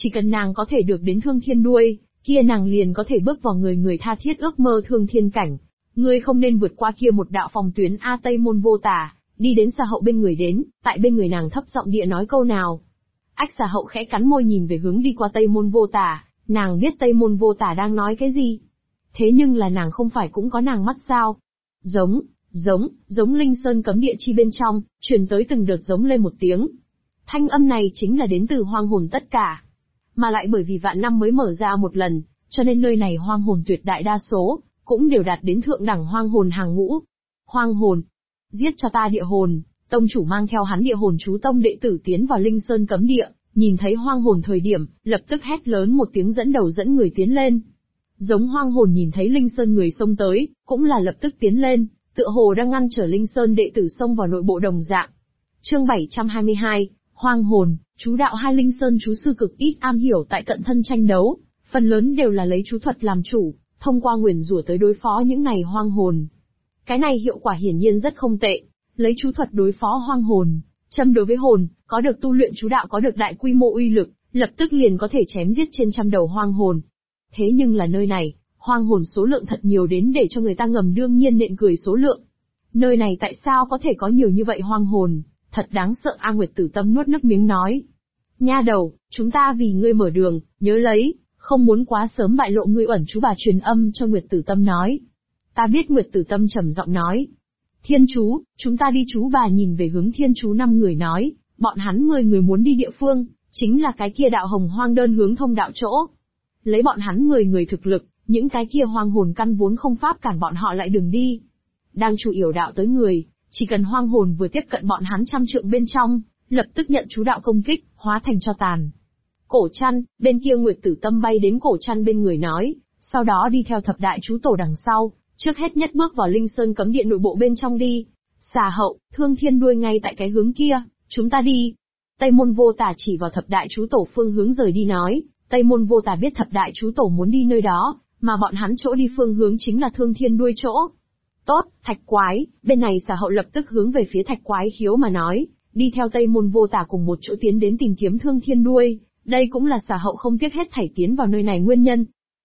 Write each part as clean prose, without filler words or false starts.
Chỉ cần nàng có thể được đến Thương Thiên Đuôi, kia nàng liền có thể bước vào người người tha thiết ước mơ Thương Thiên cảnh. Ngươi không nên vượt qua kia một đạo phòng tuyến A Tây Môn Vô Tả, đi đến Xà Hậu bên người đến, tại bên người nàng thấp giọng địa nói câu nào. Ách Xà Hậu khẽ cắn môi nhìn về hướng đi qua Tây Môn Vô Tả, nàng biết Tây Môn Vô Tả đang nói cái gì. Thế nhưng là nàng không phải cũng có nàng mắt sao? Giống Linh Sơn cấm địa chi bên trong, truyền tới từng đợt giống lên một tiếng. Thanh âm này chính là đến từ hoang hồn tất cả. Mà lại bởi vì vạn năm mới mở ra một lần, cho nên nơi này hoang hồn tuyệt đại đa số, cũng đều đạt đến thượng đẳng hoang hồn hàng ngũ. Hoang hồn, giết cho ta địa hồn. Tông chủ mang theo hắn địa hồn chú tông đệ tử tiến vào Linh Sơn cấm địa, nhìn thấy hoang hồn thời điểm, lập tức hét lớn một tiếng dẫn đầu dẫn người tiến lên. Giống hoang hồn nhìn thấy Linh Sơn người xông tới, cũng là lập tức tiến lên, tựa hồ đang ngăn trở Linh Sơn đệ tử xông vào nội bộ đồng dạng. Chương 722, Hoang hồn, chú đạo hai Linh Sơn chú sư cực ít am hiểu tại cận thân tranh đấu, phần lớn đều là lấy chú thuật làm chủ, thông qua nguyền rủa tới đối phó những này hoang hồn. Cái này hiệu quả hiển nhiên rất không tệ, lấy chú thuật đối phó hoang hồn, châm đối với hồn, có được tu luyện chú đạo có được đại quy mô uy lực, lập tức liền có thể chém giết trên trăm đầu hoang hồn. Thế nhưng là nơi này, hoang hồn số lượng thật nhiều đến để cho người ta ngầm đương nhiên nện cười số lượng. Nơi này tại sao có thể có nhiều như vậy hoang hồn, thật đáng sợ. A Nguyệt Tử Tâm nuốt nước miếng nói. Nha đầu, chúng ta vì ngươi mở đường, nhớ lấy, không muốn quá sớm bại lộ ngươi ẩn chú. Bà truyền âm cho Nguyệt Tử Tâm nói. Ta biết. Nguyệt Tử Tâm trầm giọng nói. Thiên chú, chúng ta đi. Chú bà nhìn về hướng thiên chú 5 người nói, bọn hắn 10 người muốn đi địa phương, chính là cái kia đạo hồng hoang đơn hướng thông đạo chỗ. Lấy bọn hắn 10 người thực lực, những cái kia hoang hồn căn vốn không pháp cản bọn họ lại đường đi. Đang chủ yểu đạo tới người, chỉ cần hoang hồn vừa tiếp cận bọn hắn 100 trượng bên trong, lập tức nhận chú đạo công kích, hóa thành tro tàn. Cổ Trăn, bên kia Nguyệt Tử Tâm bay đến Cổ Trăn bên người nói, sau đó đi theo thập đại chú tổ đằng sau, trước hết nhất bước vào Linh Sơn cấm địa nội bộ bên trong đi. Xà Hậu, Thương Thiên Đuôi ngay tại cái hướng kia, chúng ta đi. Tây Môn Vô Tả chỉ vào thập đại chú tổ phương hướng rời đi nói, Tây Môn Vô Tả biết thập đại chú tổ muốn đi nơi đó, mà bọn hắn chỗ đi phương hướng chính là Thương Thiên Đuôi chỗ. Tốt, Thạch Quái, bên này Xà Hậu lập tức hướng về phía Thạch Quái khiếu mà nói, đi theo Tây Môn Vô Tả cùng một chỗ tiến đến tìm kiếm Thương Thiên Đuôi, đây cũng là Xà Hậu không tiếc hết thảy tiến vào nơi này nguyên nhân.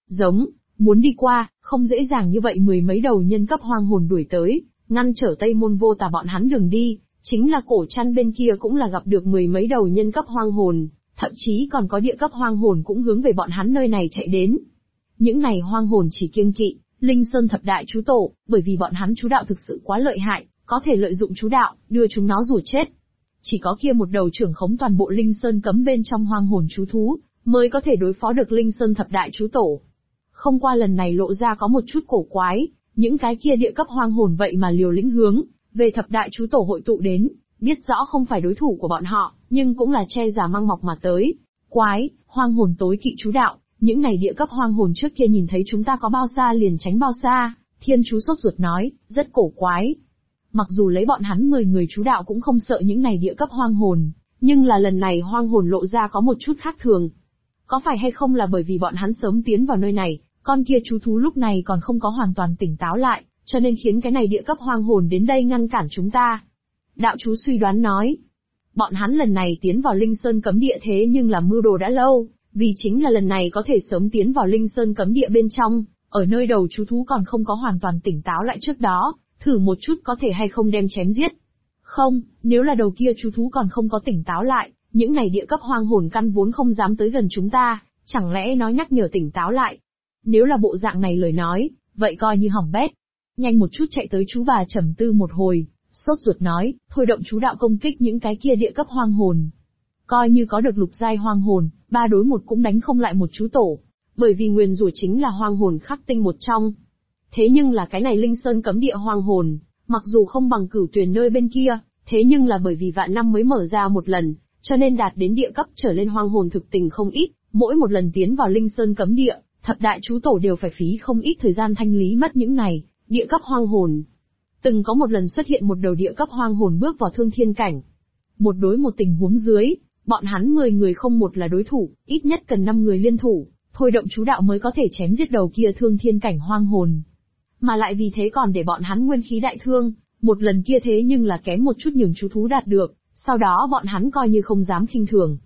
Muốn đi qua, không dễ dàng như vậy. 10 mấy đầu nhân cấp hoang hồn đuổi tới, ngăn trở Tây Môn Vô Tả bọn hắn đường đi, chính là Cổ Trăn bên kia cũng là gặp được 10 mấy đầu nhân cấp hoang hồn, thậm chí còn có địa cấp hoang hồn cũng hướng về bọn hắn nơi này chạy đến. Những này hoang hồn chỉ kiêng kỵ Linh Sơn thập đại chú tổ, bởi vì bọn hắn chú đạo thực sự quá lợi hại, có thể lợi dụng chú đạo, đưa chúng nó rủa chết. Chỉ có kia một đầu trưởng khống toàn bộ Linh Sơn cấm bên trong hoang hồn chú thú, mới có thể đối phó được Linh Sơn thập đại chú tổ. Không qua lần này lộ ra có một chút cổ quái, những cái kia địa cấp hoang hồn vậy mà liều lĩnh hướng về thập đại chú tổ hội tụ đến, biết rõ không phải đối thủ của bọn họ, nhưng cũng là che giả mang mọc mà tới. Quái, hoang hồn tối kỵ chú đạo, những này địa cấp hoang hồn trước kia nhìn thấy chúng ta có bao xa liền tránh bao xa, thiên chú sốt ruột nói, rất cổ quái. Mặc dù lấy bọn hắn 10 người chú đạo cũng không sợ những này địa cấp hoang hồn, nhưng là lần này hoang hồn lộ ra có một chút khác thường. Có phải hay không là bởi vì bọn hắn sớm tiến vào nơi này, con kia chú thú lúc này còn không có hoàn toàn tỉnh táo lại, cho nên khiến cái này địa cấp hoang hồn đến đây ngăn cản chúng ta. Đạo chú suy đoán nói, bọn hắn lần này tiến vào Linh Sơn cấm địa thế nhưng là mưu đồ đã lâu, vì chính là lần này có thể sớm tiến vào Linh Sơn cấm địa bên trong, ở nơi đầu chú thú còn không có hoàn toàn tỉnh táo lại trước đó, thử một chút có thể hay không đem chém giết. Không, nếu là đầu kia chú thú còn không có tỉnh táo lại, những này địa cấp hoang hồn căn vốn không dám tới gần chúng ta, chẳng lẽ nói nhắc nhở tỉnh táo lại. Nếu là bộ dạng này lời nói, vậy coi như hỏng bét. Nhanh một chút chạy tới. Chú bà trầm tư một hồi, sốt ruột nói, thôi động chú đạo công kích những cái kia địa cấp hoang hồn. Coi như có được lục giai hoang hồn, 3 đối 1 cũng đánh không lại một chú tổ, bởi vì nguyền rủa chính là hoang hồn khắc tinh một trong. Thế nhưng là cái này Linh Sơn cấm địa hoang hồn, mặc dù không bằng Cửu Tuyền nơi bên kia, thế nhưng là bởi vì vạn năm mới mở ra một lần, cho nên đạt đến địa cấp trở lên hoang hồn thực tình không ít, mỗi một lần tiến vào Linh Sơn cấm địa, thập đại chú tổ đều phải phí không ít thời gian thanh lý mất những này địa cấp hoang hồn. Từng có một lần xuất hiện một đầu địa cấp hoang hồn bước vào thương thiên cảnh. Một đối một tình huống dưới, bọn hắn 10 người không một là đối thủ, ít nhất cần 5 người liên thủ, thôi động chú đạo mới có thể chém giết đầu kia thương thiên cảnh hoang hồn. Mà lại vì thế còn để bọn hắn nguyên khí đại thương, một lần kia thế nhưng là kém một chút nhường chú thú đạt được, sau đó bọn hắn coi như không dám khinh thường.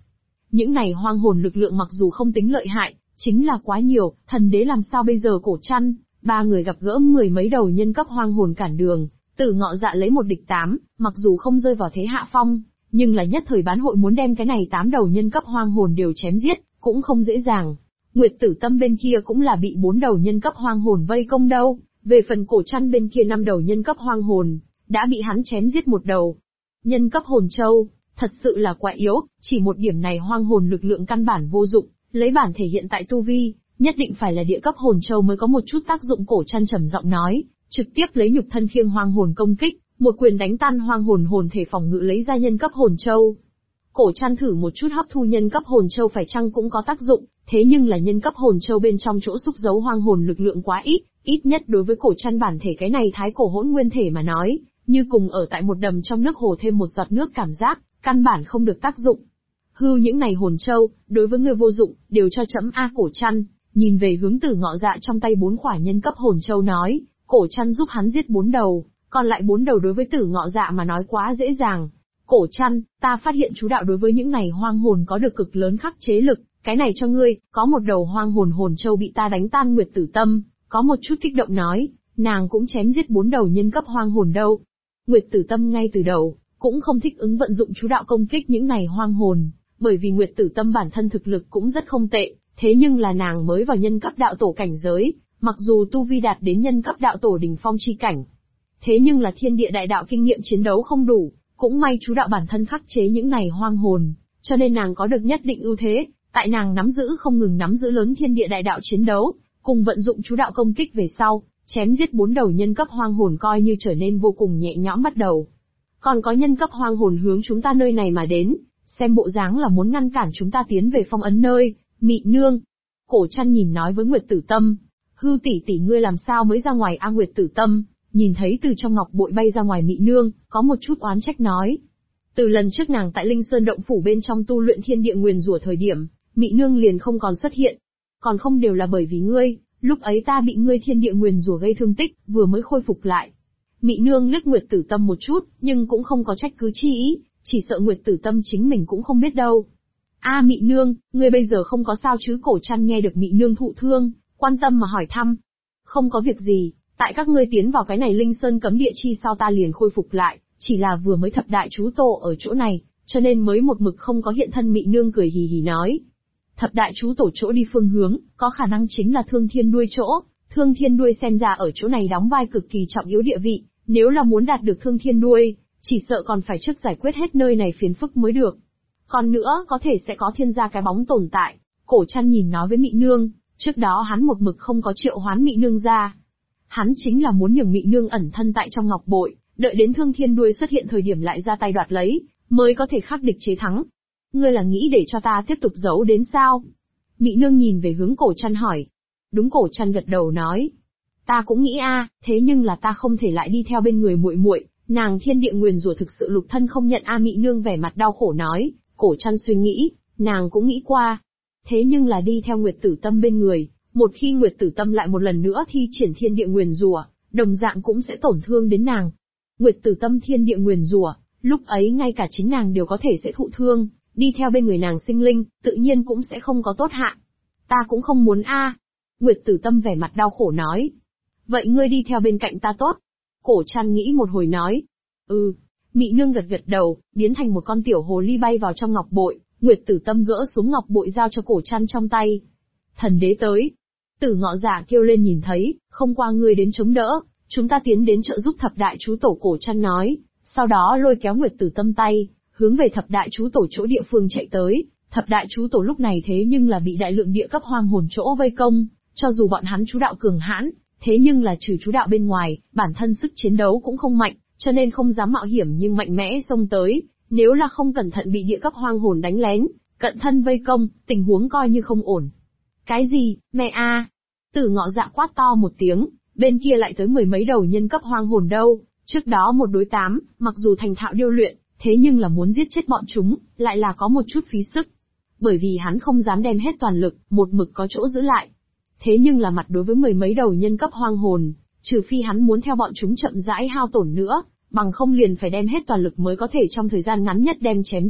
Những này hoang hồn lực lượng mặc dù không tính lợi hại, chính là quá nhiều, thần đế làm sao bây giờ Cổ Trăn, ba người gặp gỡ mười mấy đầu nhân cấp hoang hồn cản đường, Tử Ngọ Dạ lấy 1 địch 8, mặc dù không rơi vào thế hạ phong, nhưng là nhất thời bán hội muốn đem cái này 8 đầu nhân cấp hoang hồn đều chém giết, cũng không dễ dàng. Nguyệt Tử Tâm bên kia cũng là bị 4 đầu nhân cấp hoang hồn vây công đâu, về phần Cổ Trăn bên kia 5 đầu nhân cấp hoang hồn, đã bị hắn chém giết 1 đầu. Nhân cấp hồn châu, thật sự là quá yếu, chỉ một điểm này hoang hồn lực lượng căn bản vô dụng, lấy bản thể hiện tại tu vi, nhất định phải là địa cấp hồn châu mới có một chút tác dụng. Cổ Trăn trầm giọng nói, trực tiếp lấy nhục thân khiêng hoang hồn công kích, một quyền đánh tan hoang hồn hồn thể phòng ngự lấy ra nhân cấp hồn châu. Cổ Trăn thử một chút hấp thu nhân cấp hồn châu phải chăng cũng có tác dụng, thế nhưng là nhân cấp hồn châu bên trong chỗ xúc giấu hoang hồn lực lượng quá ít nhất đối với Cổ Trăn bản thể cái này thái cổ hỗn nguyên thể mà nói, như cùng ở tại một đầm trong nước hồ thêm một giọt nước cảm giác, căn bản không được tác dụng. Hư những này hồn châu, đối với người vô dụng, đều cho chấm A. Cổ Trăn, nhìn về hướng Tử Ngọ Dạ trong tay 4 khỏa nhân cấp hồn châu nói, Cổ Trăn giúp hắn giết 4 đầu, còn lại 4 đầu đối với Tử Ngọ Dạ mà nói quá dễ dàng. Cổ Trăn, ta phát hiện chú đạo đối với những này hoang hồn có được cực lớn khắc chế lực, cái này cho ngươi, có một đầu hoang hồn hồn châu bị ta đánh tan. Nguyệt Tử Tâm, có một chút kích động nói, nàng cũng chém giết 4 đầu nhân cấp hoang hồn đâu. Nguyệt Tử Tâm ngay từ đầu, cũng không thích ứng vận dụng chú đạo công kích những này hoang hồn, bởi vì Nguyệt Tử Tâm bản thân thực lực cũng rất không tệ, thế nhưng là nàng mới vào nhân cấp đạo tổ cảnh giới, mặc dù tu vi đạt đến nhân cấp đạo tổ đỉnh phong chi cảnh. Thế nhưng là thiên địa đại đạo kinh nghiệm chiến đấu không đủ, cũng may chú đạo bản thân khắc chế những này hoang hồn, cho nên nàng có được nhất định ưu thế, tại nàng không ngừng nắm giữ lớn thiên địa đại đạo chiến đấu, cùng vận dụng chú đạo công kích về sau, chém giết 4 đầu nhân cấp hoang hồn coi như trở nên vô cùng nhẹ nhõm bắt đầu. Còn có nhân cấp hoang hồn hướng chúng ta nơi này mà đến, xem bộ dáng là muốn ngăn cản chúng ta tiến về phong ấn nơi, Mị Nương. Cổ Trăn nhìn nói với Nguyệt Tử Tâm, hư tỷ ngươi làm sao mới ra ngoài? A Nguyệt Tử Tâm, nhìn thấy từ trong ngọc bội bay ra ngoài Mị Nương, có một chút oán trách nói. Từ lần trước nàng tại Linh Sơn động phủ bên trong tu luyện thiên địa nguyền rủa thời điểm, Mị Nương liền không còn xuất hiện. Còn không đều là bởi vì ngươi, lúc ấy ta bị ngươi thiên địa nguyền rủa gây thương tích, vừa mới khôi phục lại. Mị Nương liếc Nguyệt Tử Tâm một chút, nhưng cũng không có trách cứ chi ý, chỉ sợ Nguyệt Tử Tâm chính mình cũng không biết đâu. A Mị Nương, ngươi bây giờ không có sao chứ? Cổ Trăn nghe được Mị Nương thụ thương, quan tâm mà hỏi thăm. Không có việc gì, tại các ngươi tiến vào cái này Linh Sơn cấm địa chi sau ta liền khôi phục lại, chỉ là vừa mới thập đại chú tổ ở chỗ này, cho nên mới một mực không có hiện thân. Mị Nương cười hì hì nói. Thập đại chú tổ chỗ đi phương hướng, có khả năng chính là Thương Thiên Đuôi chỗ, Thương Thiên Đuôi xem ra ở chỗ này đóng vai cực kỳ trọng yếu địa vị, nếu là muốn đạt được Thương Thiên Đuôi, chỉ sợ còn phải trước giải quyết hết nơi này phiền phức mới được. Còn nữa, có thể sẽ có thiên gia cái bóng tồn tại. Cổ Trăn nhìn nói với Mị Nương, trước đó hắn một mực không có triệu hoán Mị Nương ra. Hắn chính là muốn nhường Mị Nương ẩn thân tại trong ngọc bội, đợi đến Thương Thiên Đuôi xuất hiện thời điểm lại ra tay đoạt lấy, mới có thể khắc địch chế thắng. Ngươi là nghĩ để cho ta tiếp tục giấu đến sao? Mị Nương nhìn về hướng Cổ Trăn hỏi. Đúng. Cổ Trăn gật đầu nói. Ta cũng nghĩ thế nhưng là ta không thể lại đi theo bên người muội muội, nàng thiên địa nguyền rủa thực sự lục thân không nhận. Mị Nương vẻ mặt đau khổ nói. Cổ Trăn suy nghĩ, nàng cũng nghĩ qua. Thế nhưng là đi theo Nguyệt Tử Tâm bên người, một khi Nguyệt Tử Tâm lại một lần nữa thi triển thiên địa nguyền rủa, đồng dạng cũng sẽ tổn thương đến nàng. Nguyệt Tử Tâm thiên địa nguyền rủa, lúc ấy ngay cả chính nàng đều có thể sẽ thụ thương, đi theo bên người nàng sinh linh, tự nhiên cũng sẽ không có tốt hạ. Ta cũng không muốn Nguyệt Tử Tâm vẻ mặt đau khổ nói. Vậy ngươi đi theo bên cạnh ta tốt. Cổ Trăn nghĩ một hồi nói. Mị Nương gật gật đầu, biến thành một con tiểu hồ ly bay vào trong ngọc bội, Nguyệt Tử Tâm gỡ xuống ngọc bội giao cho Cổ Trăn trong tay. Thần đế tới. Tử Ngọ Dạ kêu lên nhìn thấy, không qua ngươi đến chống đỡ, chúng ta tiến đến trợ giúp thập đại chú tổ. Cổ Trăn nói, sau đó lôi kéo Nguyệt Tử Tâm tay, hướng về thập đại chú tổ chỗ địa phương chạy tới. Thập đại chú tổ lúc này thế nhưng là bị đại lượng địa cấp hoang hồn chỗ vây công, cho dù bọn hắn chú đạo cường hãn, thế nhưng là trừ chú đạo bên ngoài, bản thân sức chiến đấu cũng không mạnh, cho nên không dám mạo hiểm nhưng mạnh mẽ xông tới, nếu là không cẩn thận bị địa cấp hoang hồn đánh lén, cận thân vây công, tình huống coi như không ổn. Cái gì, mẹ Tử Ngọ Dạ quát to một tiếng, bên kia lại tới mười mấy đầu nhân cấp hoang hồn đâu, trước đó 1 đối 8, mặc dù thành thạo điêu luyện, thế nhưng là muốn giết chết bọn chúng, lại là có một chút phí sức. Bởi vì hắn không dám đem hết toàn lực, một mực có chỗ giữ lại. Thế nhưng là mặt đối với mười mấy đầu nhân cấp hoang hồn, trừ phi hắn muốn theo bọn chúng chậm rãi hao tổn nữa, bằng không liền phải đem hết toàn lực mới có thể trong thời gian ngắn nhất đem chém giết.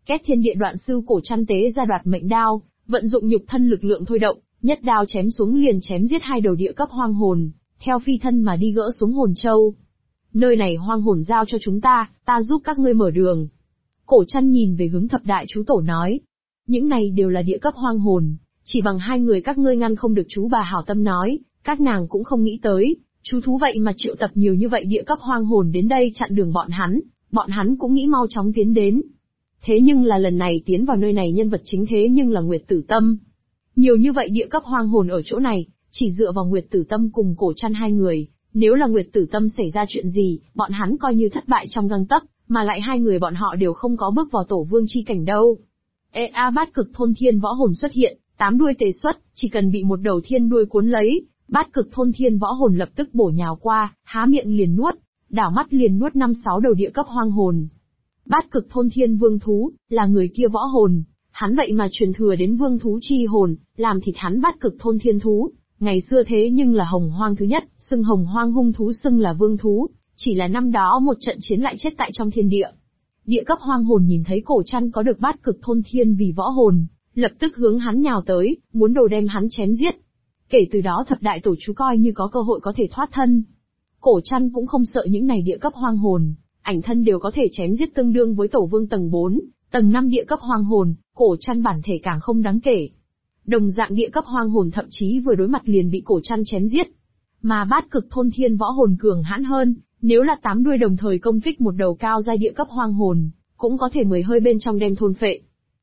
Két thiên địa đoạn sư Cổ Trăn tế ra đoạt mệnh đao, vận dụng nhục thân lực lượng thôi động, nhất đao chém xuống liền chém giết hai đầu địa cấp hoang hồn, theo phi thân mà đi gỡ xuống hồn châu. Nơi này hoang hồn giao cho chúng ta giúp các ngươi mở đường. Cổ Trăn nhìn về hướng thập đại chú tổ nói. Những này đều là địa cấp hoang hồn, chỉ bằng hai người các ngươi ngăn không được chú bà hảo tâm nói, các nàng cũng không nghĩ tới, chú thú vậy mà triệu tập nhiều như vậy địa cấp hoang hồn đến đây chặn đường bọn hắn cũng nghĩ mau chóng tiến đến. Thế nhưng là lần này tiến vào nơi này nhân vật chính thế nhưng là Nguyệt Tử Tâm. Nhiều như vậy địa cấp hoang hồn ở chỗ này, chỉ dựa vào Nguyệt Tử Tâm cùng Cổ Trăn hai người, nếu là Nguyệt Tử Tâm xảy ra chuyện gì, bọn hắn coi như thất bại trong gang tấc, mà lại hai người bọn họ đều không có bước vào tổ vương chi cảnh đâu. Bát cực thôn thiên võ hồn xuất hiện, 8 đuôi tề xuất, chỉ cần bị một đầu thiên đuôi cuốn lấy, bát cực thôn thiên võ hồn lập tức bổ nhào qua, há miệng liền nuốt, đảo mắt liền nuốt 5-6 đầu địa cấp hoang hồn. Bát cực thôn thiên vương thú, là người kia võ hồn, hắn vậy mà truyền thừa đến vương thú chi hồn, làm thịt hắn bát cực thôn thiên thú, ngày xưa thế nhưng là hồng hoang thứ nhất, xưng hồng hoang hung thú xưng là vương thú, chỉ là năm đó một trận chiến lại chết tại trong thiên địa. Địa cấp hoang hồn nhìn thấy Cổ Trăn có được bát cực thôn thiên vì võ hồn, lập tức hướng hắn nhào tới, muốn đồ đem hắn chém giết. Kể từ đó thập đại tổ chú coi như có cơ hội có thể thoát thân. Cổ Trăn cũng không sợ những này địa cấp hoang hồn, ảnh thân đều có thể chém giết tương đương với tổ vương tầng 4, tầng 5 địa cấp hoang hồn, Cổ Trăn bản thể càng không đáng kể. Đồng dạng địa cấp hoang hồn thậm chí vừa đối mặt liền bị Cổ Trăn chém giết. Mà bát cực thôn thiên võ hồn cường hãn hơn, nếu là 8 đuôi đồng thời công kích một đầu cao giai địa cấp hoang hồn, cũng có thể 10 hơi bên trong đem thôn phệ.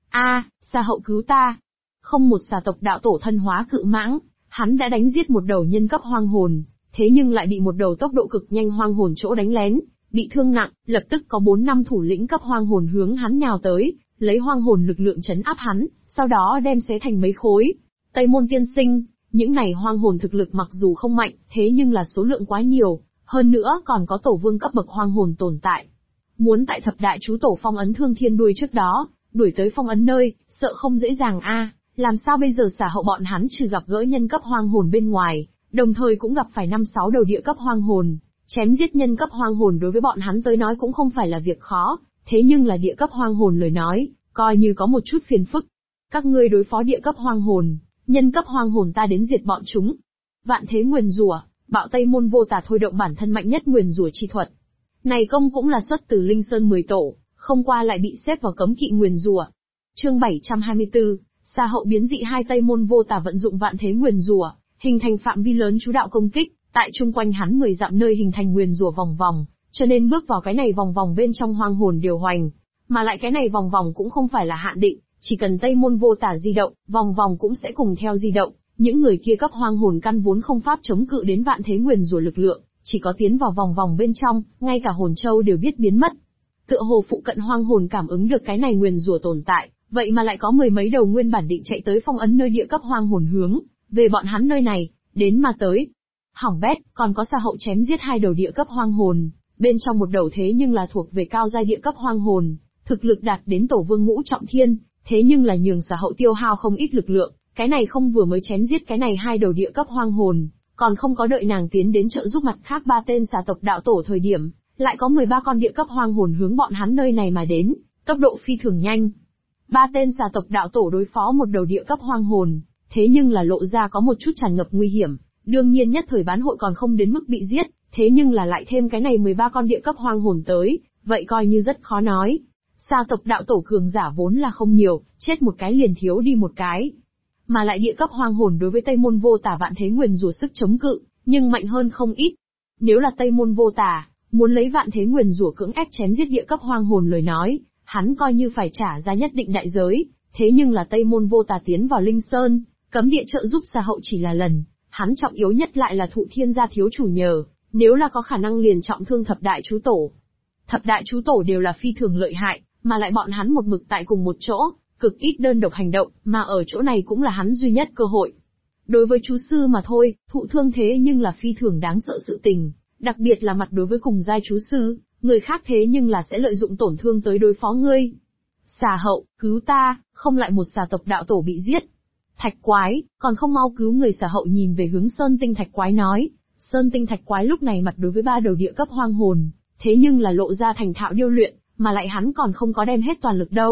Xà hậu cứu ta. Không một xà tộc đạo tổ thân hóa cự mãng, hắn đã đánh giết một đầu nhân cấp hoang hồn, thế nhưng lại bị một đầu tốc độ cực nhanh hoang hồn chỗ đánh lén, bị thương nặng, lập tức có 4-5 thủ lĩnh cấp hoang hồn hướng hắn nhào tới, lấy hoang hồn lực lượng trấn áp hắn, sau đó đem xé thành mấy khối. Tây Môn tiên sinh, những này hoang hồn thực lực mặc dù không mạnh, thế nhưng là số lượng quá nhiều, hơn nữa còn có tổ vương cấp bậc hoang hồn tồn tại. Muốn tại thập đại chú tổ phong ấn thương thiên đuôi trước đó, đuổi tới phong ấn nơi, sợ không dễ dàng làm sao bây giờ xả hậu bọn hắn trừ gặp gỡ nhân cấp hoang hồn bên ngoài, đồng thời cũng gặp phải 5-6 đầu địa cấp hoang hồn, chém giết nhân cấp hoang hồn đối với bọn hắn tới nói cũng không phải là việc khó, thế nhưng là địa cấp hoang hồn lời nói, coi như có một chút phiền phức. Các ngươi đối phó địa cấp hoang hồn, nhân cấp hoang hồn ta đến diệt bọn chúng. Vạn thế nguyền rủa, Bạo Tây Môn Vô Tà thôi động bản thân mạnh nhất nguyền rủa chi thuật. Này công cũng là xuất từ Linh Sơn 10 tổ, không qua lại bị xếp vào cấm kỵ nguyền rủa. Chương 724, Sa hậu biến dị hai Tây Môn Vô Tà vận dụng vạn thế nguyền rủa, hình thành phạm vi lớn chú đạo công kích, tại chung quanh hắn 10 dặm nơi hình thành nguyền rủa vòng vòng, cho nên bước vào cái này vòng vòng bên trong hoang hồn điều hoành, mà lại cái này vòng vòng cũng không phải là hạn định, chỉ cần Tây Môn Vô Tà di động, vòng vòng cũng sẽ cùng theo di động. Những người kia cấp hoang hồn căn vốn không pháp chống cự đến vạn thế nguyền rủa lực lượng, chỉ có tiến vào vòng vòng bên trong, ngay cả hồn châu đều biết biến mất. Tựa hồ phụ cận hoang hồn cảm ứng được cái này nguyền rủa tồn tại, vậy mà lại có 10 mấy đầu nguyên bản định chạy tới phong ấn nơi địa cấp hoang hồn hướng về bọn hắn nơi này, đến mà tới. Hỏng bét, còn có Sa hậu chém giết 2 đầu địa cấp hoang hồn, bên trong một đầu thế nhưng là thuộc về cao giai địa cấp hoang hồn, thực lực đạt đến tổ vương ngũ trọng thiên, thế nhưng là nhường Sa hậu tiêu hao không ít lực lượng. Cái này không vừa mới chém giết cái này 2 đầu địa cấp hoang hồn, còn không có đợi nàng tiến đến trợ giúp mặt khác 3 tên xà tộc đạo tổ thời điểm, lại có 13 con địa cấp hoang hồn hướng bọn hắn nơi này mà đến, tốc độ phi thường nhanh. 3 tên xà tộc đạo tổ đối phó một đầu địa cấp hoang hồn, thế nhưng là lộ ra có một chút tràn ngập nguy hiểm, đương nhiên nhất thời bán hội còn không đến mức bị giết, thế nhưng là lại thêm cái này 13 con địa cấp hoang hồn tới, vậy coi như rất khó nói. Xà tộc đạo tổ cường giả vốn là không nhiều, chết một cái liền thiếu đi một cái. Mà lại địa cấp hoang hồn đối với Tây Môn Vô Tà vạn thế nguyền rủa sức chống cự, nhưng mạnh hơn không ít. Nếu là Tây Môn Vô Tà muốn lấy vạn thế nguyền rủa cưỡng ép chém giết địa cấp hoang hồn lời nói, hắn coi như phải trả giá nhất định đại giới. Thế nhưng là Tây Môn Vô Tà tiến vào Linh Sơn, cấm địa trợ giúp Sa hậu chỉ là lần, hắn trọng yếu nhất lại là thụ thiên gia thiếu chủ nhờ, nếu là có khả năng liền trọng thương thập đại chú tổ. Thập đại chú tổ đều là phi thường lợi hại, mà lại bọn hắn một mực tại cùng một chỗ, cực ít đơn độc hành động, mà ở chỗ này cũng là hắn duy nhất cơ hội. Đối với chú sư mà thôi, thụ thương thế nhưng là phi thường đáng sợ sự tình, đặc biệt là mặt đối với cùng giai chú sư, người khác thế nhưng là sẽ lợi dụng tổn thương tới đối phó ngươi. Xà hậu, cứu ta, không lại một xà tộc đạo tổ bị giết. Thạch quái, còn không mau cứu người. Xà hậu nhìn về hướng Sơn Tinh Thạch quái nói. Sơn Tinh Thạch quái lúc này mặt đối với 3 đầu địa cấp hoang hồn, thế nhưng là lộ ra thành thạo điêu luyện, mà lại hắn còn không có đem hết toàn lực đâu.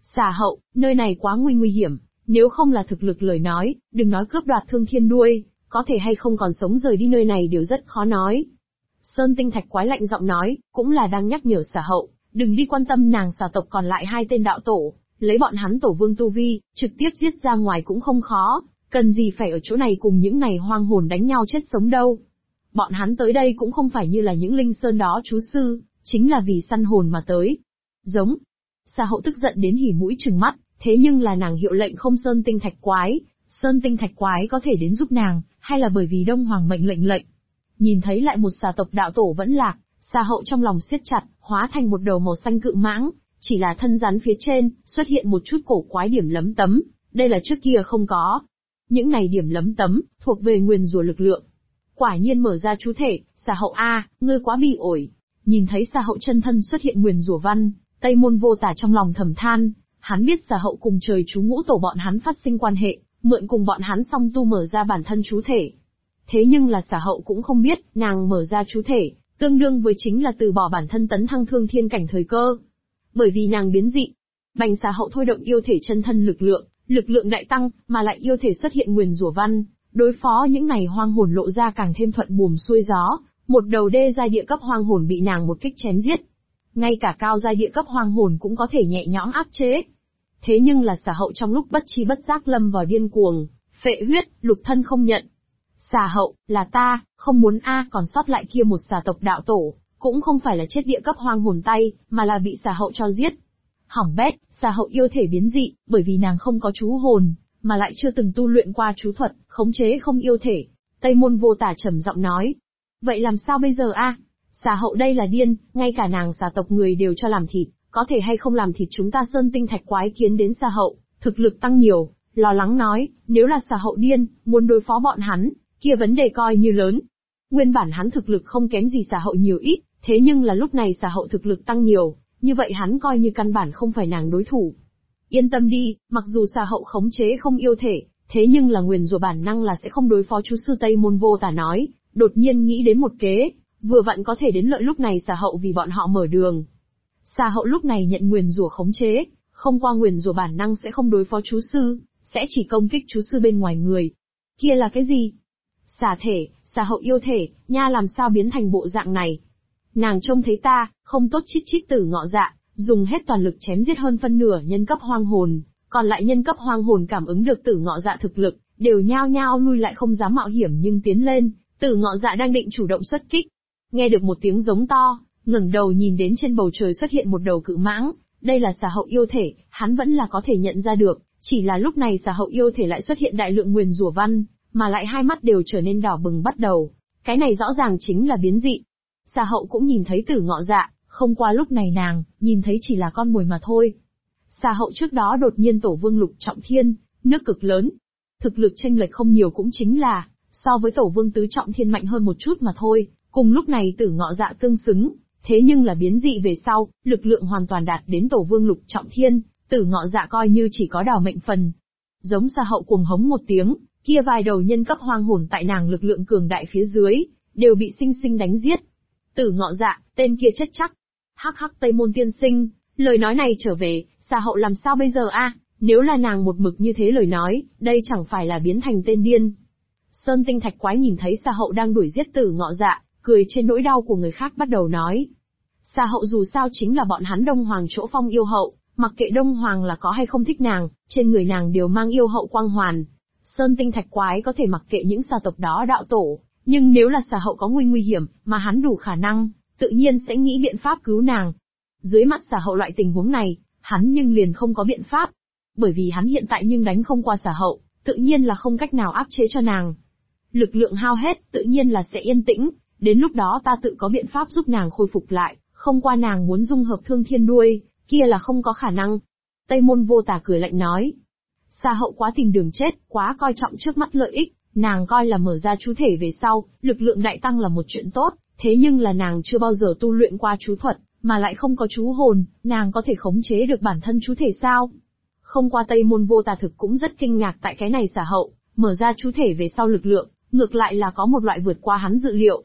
Xà hậu, nơi này quá nguy hiểm, nếu không là thực lực lời nói, đừng nói cướp đoạt thương thiên đuôi, có thể hay không còn sống rời đi nơi này đều rất khó nói. Sơn Tinh Thạch Quái lạnh giọng nói, cũng là đang nhắc nhở xà hậu, đừng đi quan tâm nàng xà tộc còn lại hai tên đạo tổ, lấy bọn hắn tổ vương tu vi, trực tiếp giết ra ngoài cũng không khó, cần gì phải ở chỗ này cùng những này hoang hồn đánh nhau chết sống đâu. Bọn hắn tới đây cũng không phải như là những linh sơn đó chú sư, chính là vì săn hồn mà tới. Giống. Xà hậu tức giận đến hỉ mũi trừng mắt, thế nhưng là nàng hiệu lệnh không Sơn Tinh Thạch Quái. Sơn Tinh Thạch Quái có thể đến giúp nàng, hay là bởi vì Đông Hoàng mệnh lệnh. Nhìn thấy lại một xà tộc đạo tổ vẫn lạc, xà hậu trong lòng siết chặt, hóa thành một đầu màu xanh cự mãng, chỉ là thân rắn phía trên, xuất hiện một chút cổ quái điểm lấm tấm, đây là trước kia không có. Những này điểm lấm tấm, thuộc về nguyền rủa lực lượng. Quả nhiên mở ra chú thể, xà hậu a, ngươi quá bị ổi. Nhìn thấy xà hậu chân thân xuất hiện nguyền rủa văn, Tây Môn Vô Tả trong lòng thầm than, hắn biết xà hậu cùng trời chú ngũ tổ bọn hắn phát sinh quan hệ, mượn cùng bọn hắn song tu mở ra bản thân chú thể. Thế nhưng là xà hậu cũng không biết, nàng mở ra chú thể, tương đương với chính là từ bỏ bản thân tấn thăng thương thiên cảnh thời cơ. Bởi vì nàng biến dị, bành xà hậu thôi động yêu thể chân thân lực lượng đại tăng, mà lại yêu thể xuất hiện nguyền rủa văn, đối phó những này hoang hồn lộ ra càng thêm thuận buồm xuôi gió, một đầu đê giai địa cấp hoang hồn bị nàng một kích chém giết. Ngay cả cao giai địa cấp hoang hồn cũng có thể nhẹ nhõm áp chế. Thế nhưng là xà hậu trong lúc bất chi bất giác lâm vào điên cuồng, phệ huyết, lục thân không nhận. Xà hậu, là ta, không muốn còn sót lại kia một xà tộc đạo tổ, cũng không phải là chết địa cấp hoang hồn tay, mà là bị xà hậu cho giết. Hỏng bét, xà hậu yêu thể biến dị, bởi vì nàng không có chú hồn, mà lại chưa từng tu luyện qua chú thuật, khống chế không yêu thể. Tây Môn Vô Tả trầm giọng nói. Vậy làm sao bây giờ Xà hậu đây là điên, ngay cả nàng xà tộc người đều cho làm thịt, có thể hay không làm thịt chúng ta Sơn Tinh Thạch Quái kiến đến xà hậu, thực lực tăng nhiều, lo lắng nói, nếu là xà hậu điên, muốn đối phó bọn hắn, kia vấn đề coi như lớn. Nguyên bản hắn thực lực không kém gì xà hậu nhiều ít, thế nhưng là lúc này xà hậu thực lực tăng nhiều, như vậy hắn coi như căn bản không phải nàng đối thủ. Yên tâm đi, mặc dù xà hậu khống chế không yêu thể, thế nhưng là nguyền rủa bản năng là sẽ không đối phó. Chú sư Tây Môn Vô Tả nói, đột nhiên nghĩ đến một kế, vừa vặn có thể đến lợi lúc này xà hậu vì bọn họ mở đường. Xà hậu lúc này nhận nguyền rủa khống chế, không qua nguyền rủa bản năng sẽ không đối phó chú sư, sẽ chỉ công kích chú sư bên ngoài người. Kia là cái gì? Xà thể, xà hậu yêu thể, nha làm sao biến thành bộ dạng này? Nàng trông thấy ta, không tốt chít chít Tử Ngọ Dạ, dùng hết toàn lực chém giết hơn phân nửa nhân cấp hoang hồn, còn lại nhân cấp hoang hồn cảm ứng được Tử Ngọ Dạ thực lực, đều nhao nhao lui lại không dám mạo hiểm nhưng tiến lên, Tử Ngọ Dạ đang định chủ động xuất kích. Nghe được một tiếng giống to, ngẩng đầu nhìn đến trên bầu trời xuất hiện một đầu cự mãng, đây là xà hậu yêu thể, hắn vẫn là có thể nhận ra được, chỉ là lúc này xà hậu yêu thể lại xuất hiện đại lượng nguyền rủa văn, mà lại hai mắt đều trở nên đỏ bừng bắt đầu, cái này rõ ràng chính là biến dị. Xà hậu cũng nhìn thấy Tử Ngọ Dạ, không qua lúc này nàng, nhìn thấy chỉ là con mồi mà thôi. Xà hậu trước đó đột nhiên tổ vương lục trọng thiên, nước cực lớn. Thực lực chênh lệch không nhiều cũng chính là, so với tổ vương tứ trọng thiên mạnh hơn một chút mà thôi, cùng lúc này Tử Ngọ Dạ tương xứng, thế nhưng là biến dị về sau, lực lượng hoàn toàn đạt đến tổ vương lục trọng thiên, Tử Ngọ Dạ coi như chỉ có đào mệnh phần. Giống xà hậu cuồng hống một tiếng, kia vài đầu nhân cấp hoang hồn tại nàng lực lượng cường đại phía dưới, đều bị sinh sinh đánh giết. Tử Ngọ Dạ, tên kia chết chắc. Hắc hắc Tây Môn tiên sinh, lời nói này trở về, xà hậu làm sao bây giờ nếu là nàng một mực như thế lời nói, đây chẳng phải là biến thành tên điên. Sơn Tinh Thạch Quái nhìn thấy xà hậu đang đuổi giết Tử Ngọ Dạ, cười trên nỗi đau của người khác bắt đầu nói. Xà hậu dù sao chính là bọn hắn Đông Hoàng chỗ phong yêu hậu, mặc kệ Đông Hoàng là có hay không thích nàng, trên người nàng đều mang yêu hậu quang hoàn. Sơn Tinh Thạch Quái có thể mặc kệ những xà tộc đó đạo tổ, nhưng nếu là xà hậu có nguy hiểm, mà hắn đủ khả năng, tự nhiên sẽ nghĩ biện pháp cứu nàng. Dưới mắt xà hậu loại tình huống này, hắn nhưng liền không có biện pháp. Bởi vì hắn hiện tại nhưng đánh không qua xà hậu, tự nhiên là không cách nào áp chế cho nàng. Lực lượng hao hết, tự nhiên là sẽ yên tĩnh, đến lúc đó ta tự có biện pháp giúp nàng khôi phục lại, không qua nàng muốn dung hợp thương thiên đuôi, kia là không có khả năng. Tây Môn Vô Tả cười lạnh nói. Xà hậu quá tìm đường chết, quá coi trọng trước mắt lợi ích, nàng coi là mở ra chú thể về sau, lực lượng đại tăng là một chuyện tốt, thế nhưng là nàng chưa bao giờ tu luyện qua chú thuật, mà lại không có chú hồn, nàng có thể khống chế được bản thân chú thể sao? Không qua Tây Môn Vô Tả thực cũng rất kinh ngạc tại cái này xà hậu, mở ra chú thể về sau lực lượng, ngược lại là có một loại vượt qua hắn dự liệu.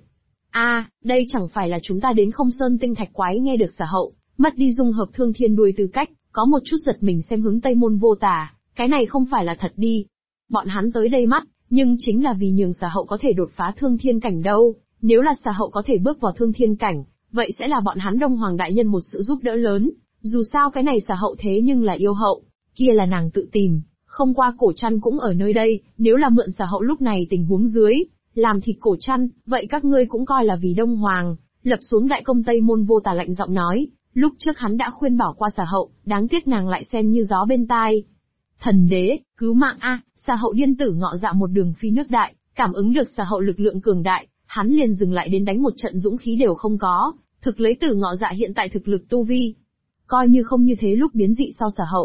Đây chẳng phải là chúng ta đến không Sơn Tinh Thạch Quái nghe được xà hậu, mất đi dung hợp thương thiên đuôi tư cách, có một chút giật mình xem hướng Tây Môn Vô Tà, cái này không phải là thật đi. Bọn hắn tới đây mắt, nhưng chính là vì nhường Xà Hậu có thể đột phá thương thiên cảnh đâu, nếu là Xà Hậu có thể bước vào thương thiên cảnh, vậy sẽ là bọn hắn Đông Hoàng đại nhân một sự giúp đỡ lớn, dù sao cái này Xà Hậu thế nhưng là yêu hậu, kia là nàng tự tìm, không qua Cổ Trăn cũng ở nơi đây, nếu là mượn Xà Hậu lúc này tình huống dưới, làm thịt Cổ Trăn, vậy các ngươi cũng coi là vì Đông Hoàng, lập xuống đại công. Tây Môn Vô Tà lạnh giọng nói, lúc trước hắn đã khuyên bảo qua Xà Hậu, đáng tiếc nàng lại xem như gió bên tai. Thần đế, cứu mạng a! Xà Hậu điên tử Ngọ Dạ một đường phi nước đại, cảm ứng được Xà Hậu lực lượng cường đại, hắn liền dừng lại đến đánh một trận dũng khí đều không có, thực lấy Tử Ngọ Dạ hiện tại thực lực tu vi. Coi như không như thế lúc biến dị sau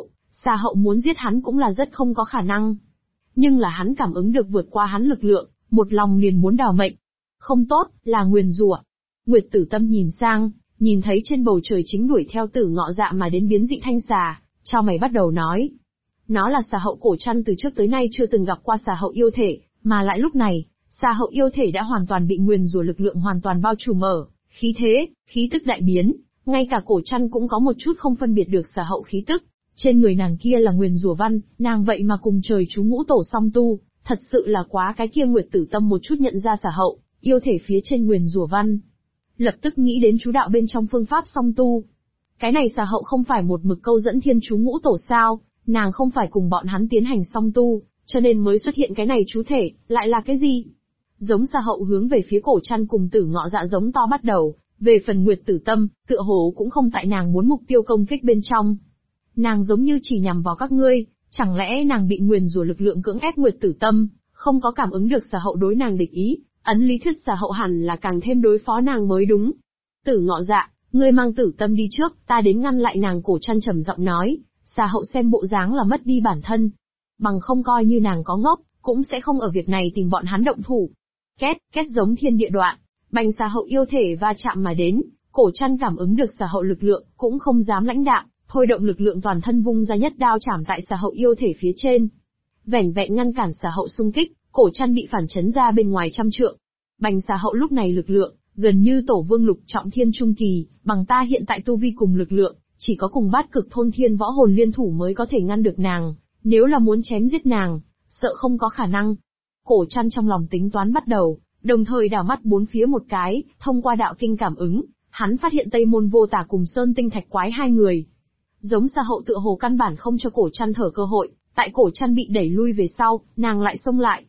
Xà Hậu muốn giết hắn cũng là rất không có khả năng. Nhưng là hắn cảm ứng được vượt qua hắn lực lượng, một lòng liền muốn đào mệnh. Không tốt, là nguyền rủa. Nguyệt Tử Tâm nhìn sang, nhìn thấy trên bầu trời chính đuổi theo Tử Ngọ Dạ mà đến biến dị thanh xà, chau mày bắt đầu nói. Nó là Xà Hậu. Cổ Trăn từ trước tới nay chưa từng gặp qua Xà Hậu yêu thể, mà lại lúc này, Xà Hậu yêu thể đã hoàn toàn bị nguyền rủa lực lượng hoàn toàn bao trùm ở, khí thế, khí tức đại biến, ngay cả Cổ Trăn cũng có một chút không phân biệt được Xà Hậu khí tức. Trên người nàng kia là nguyền rủa văn, nàng vậy mà cùng trời chú ngũ tổ song tu, thật sự là quá. Cái kia Nguyệt Tử Tâm một chút nhận ra Xà Hậu yêu thể phía trên nguyền rủa văn, lập tức nghĩ đến chú đạo bên trong phương pháp song tu. Cái này Xà Hậu không phải một mực câu dẫn thiên chú ngũ tổ sao? Nàng không phải cùng bọn hắn tiến hành song tu, cho nên mới xuất hiện cái này chú thể, lại là cái gì? Giống Xà Hậu hướng về phía Cổ Trăn cùng Tử Ngọ Dạ giống to bắt đầu, về phần Nguyệt Tử Tâm, tựa hồ cũng không tại nàng muốn mục tiêu công kích bên trong. Nàng giống như chỉ nhằm vào các ngươi, chẳng lẽ nàng bị nguyền rủa lực lượng cưỡng ép? Nguyệt Tử Tâm không có cảm ứng được Xà Hậu đối nàng địch ý, ấn lý thuyết Xà Hậu hẳn là càng thêm đối phó nàng mới đúng. Tử Ngọ Dạ, ngươi mang Tử Tâm đi trước, ta đến ngăn lại nàng. Cổ Trăn trầm giọng nói. Xà Hậu xem bộ dáng là mất đi bản thân, bằng không coi như nàng có ngốc, cũng sẽ không ở việc này tìm bọn hắn động thủ. Két, két giống thiên địa đoạn, bành Xà Hậu yêu thể va chạm mà đến, Cổ Trăn cảm ứng được Xà Hậu lực lượng, cũng không dám lãnh đạm, thôi động lực lượng toàn thân vung ra nhất đao chảm tại Xà Hậu yêu thể phía trên. Vẻn vẹn ngăn cản Xà Hậu xung kích, Cổ Trăn bị phản chấn ra bên ngoài trăm trượng. Bành Xà Hậu lúc này lực lượng, gần như Tổ Vương lục trọng thiên trung kỳ, bằng ta hiện tại tu vi cùng lực lượng, chỉ có cùng Bát Cực Thôn Thiên Võ Hồn liên thủ mới có thể ngăn được nàng, nếu là muốn chém giết nàng, sợ không có khả năng. Cổ Trăn trong lòng tính toán bắt đầu, đồng thời đảo mắt bốn phía một cái, thông qua đạo kinh cảm ứng, hắn phát hiện Tây Môn Vô Tà cùng Sơn Tinh Thạch Quái hai người. Giống Xà Hậu tựa hồ căn bản không cho Cổ Trăn thở cơ hội, tại Cổ Trăn bị đẩy lui về sau, nàng lại xông lại.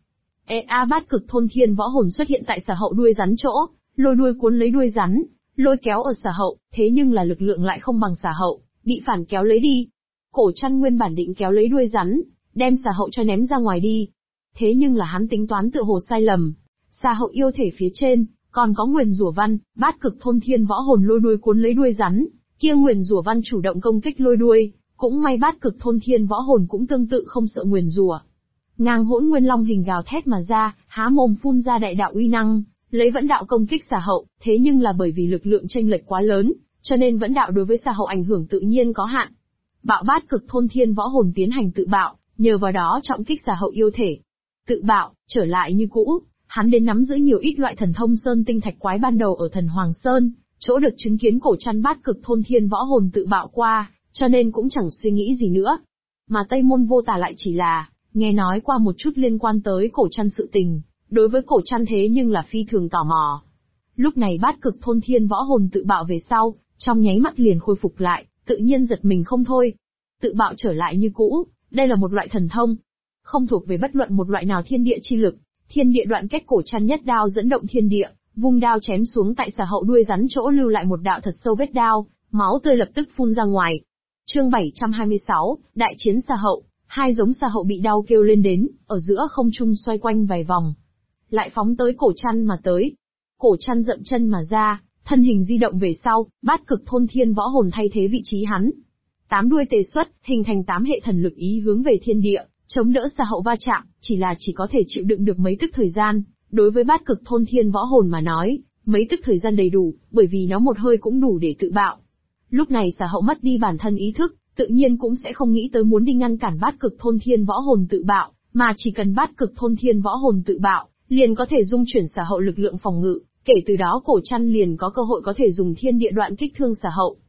Bát Cực Thôn Thiên Võ Hồn xuất hiện tại Xà Hậu đuôi rắn chỗ, lôi đuôi cuốn lấy đuôi rắn, lôi kéo ở Xà Hậu, thế nhưng là lực lượng lại không bằng Xà Hậu, bị phản kéo lấy đi. Cổ Trăn nguyên bản định kéo lấy đuôi rắn, đem Xà Hậu cho ném ra ngoài đi. Thế nhưng là hắn tính toán tựa hồ sai lầm. Xà Hậu yêu thể phía trên, còn có nguyền rủa văn, Bát Cực Thôn Thiên Võ Hồn lôi đuôi cuốn lấy đuôi rắn, kia nguyền rủa văn chủ động công kích lôi đuôi, cũng may Bát Cực Thôn Thiên Võ Hồn cũng tương tự không sợ nguyền rủa. Ngang Hỗn Nguyên Long hình gào thét mà ra, há mồm phun ra đại đạo uy năng, lấy vẫn đạo công kích Xà Hậu, thế nhưng là bởi vì lực lượng chênh lệch quá lớn, cho nên vẫn đạo đối với Xà Hậu ảnh hưởng tự nhiên có hạn. Bạo Bát Cực Thôn Thiên Võ Hồn tiến hành tự bạo, nhờ vào đó trọng kích Xà Hậu yêu thể. Tự bạo, trở lại như cũ, hắn đến nắm giữ nhiều ít loại thần thông Sơn Tinh Thạch Quái ban đầu ở Thần Hoàng Sơn, chỗ được chứng kiến Cổ Trăn Bát Cực Thôn Thiên Võ Hồn tự bạo qua, cho nên cũng chẳng suy nghĩ gì nữa. Mà Tây Môn Vô Tà lại chỉ là nghe nói qua một chút liên quan tới Cổ Trăn sự tình, đối với Cổ Trăn thế nhưng là phi thường tò mò. Lúc này Bát Cực Thôn Thiên Võ Hồn tự bạo về sau, trong nháy mắt liền khôi phục lại, tự nhiên giật mình không thôi. Tự bạo trở lại như cũ, đây là một loại thần thông, không thuộc về bất luận một loại nào thiên địa chi lực. Thiên địa đoạn kết. Cổ Trăn nhất đao dẫn động thiên địa, vung đao chém xuống tại Xà Hậu đuôi rắn chỗ, lưu lại một đạo thật sâu vết đao, máu tươi lập tức phun ra ngoài. Chương 726, Đại chiến Xà Hậu. Hai giống Xà Hậu bị đau kêu lên đến, ở giữa không trung xoay quanh vài vòng, lại phóng tới Cổ Trăn mà tới. Cổ Trăn dậm chân mà ra, thân hình di động về sau, Bát Cực Thôn Thiên Võ Hồn thay thế vị trí hắn. 8 đuôi tề xuất, hình thành 8 hệ thần lực ý hướng về thiên địa, chống đỡ Xà Hậu va chạm, chỉ có thể chịu đựng được mấy tức thời gian. Đối với Bát Cực Thôn Thiên Võ Hồn mà nói, mấy tức thời gian đầy đủ, bởi vì nó một hơi cũng đủ để tự bạo. Lúc này Xà Hậu mất đi bản thân ý thức, tự nhiên cũng sẽ không nghĩ tới muốn đi ngăn cản Bát Cực Thôn Thiên Võ Hồn tự bạo, mà chỉ cần Bát Cực Thôn Thiên Võ Hồn tự bạo, liền có thể dung chuyển Xà Hậu lực lượng phòng ngự, kể từ đó Cổ Trăn liền có cơ hội có thể dùng thiên địa đoạn kích thương Xà Hậu.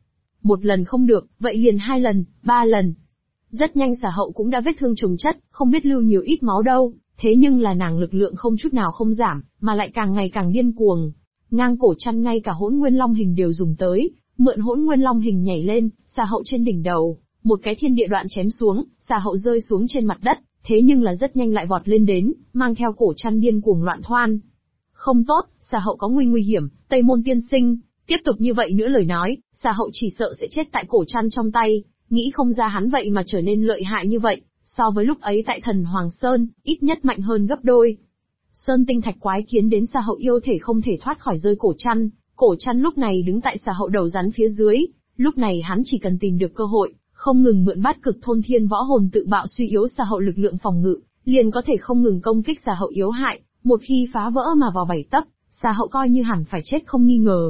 Một lần không được, vậy liền 2 lần, 3 lần. Rất nhanh Xà Hậu cũng đã vết thương chồng chất, không biết lưu nhiều ít máu đâu, thế nhưng là nàng lực lượng không chút nào không giảm, mà lại càng ngày càng điên cuồng. Ngang cổ chăn ngay cả Hỗn Nguyên Long hình đều dùng tới, mượn Hỗn Nguyên Long hình nhảy lên, Xà Hậu trên đỉnh đầu, một cái thiên địa đoạn chém xuống, Xà Hậu rơi xuống trên mặt đất, thế nhưng là rất nhanh lại vọt lên đến, mang theo cổ chăn điên cuồng loạn thoan. Không tốt, Xà Hậu có nguy hiểm, Tây Môn tiên sinh, tiếp tục như vậy nữa lời nói, Xà Hậu chỉ sợ sẽ chết tại cổ chăn trong tay, nghĩ không ra hắn vậy mà trở nên lợi hại như vậy, so với lúc ấy tại Thần Hoàng Sơn, ít nhất mạnh hơn gấp đôi. Sơn tinh thạch quái kiến đến Xà Hậu yêu thể không thể thoát khỏi rơi cổ chăn lúc này đứng tại Xà Hậu đầu rắn phía dưới, lúc này hắn chỉ cần tìm được cơ hội, không ngừng mượn bát cực thôn thiên võ hồn tự bạo suy yếu Xà Hậu lực lượng phòng ngự, liền có thể không ngừng công kích Xà Hậu yếu hại, một khi phá vỡ mà vào 7 tấc, Xà Hậu coi như hẳn phải chết không nghi ngờ.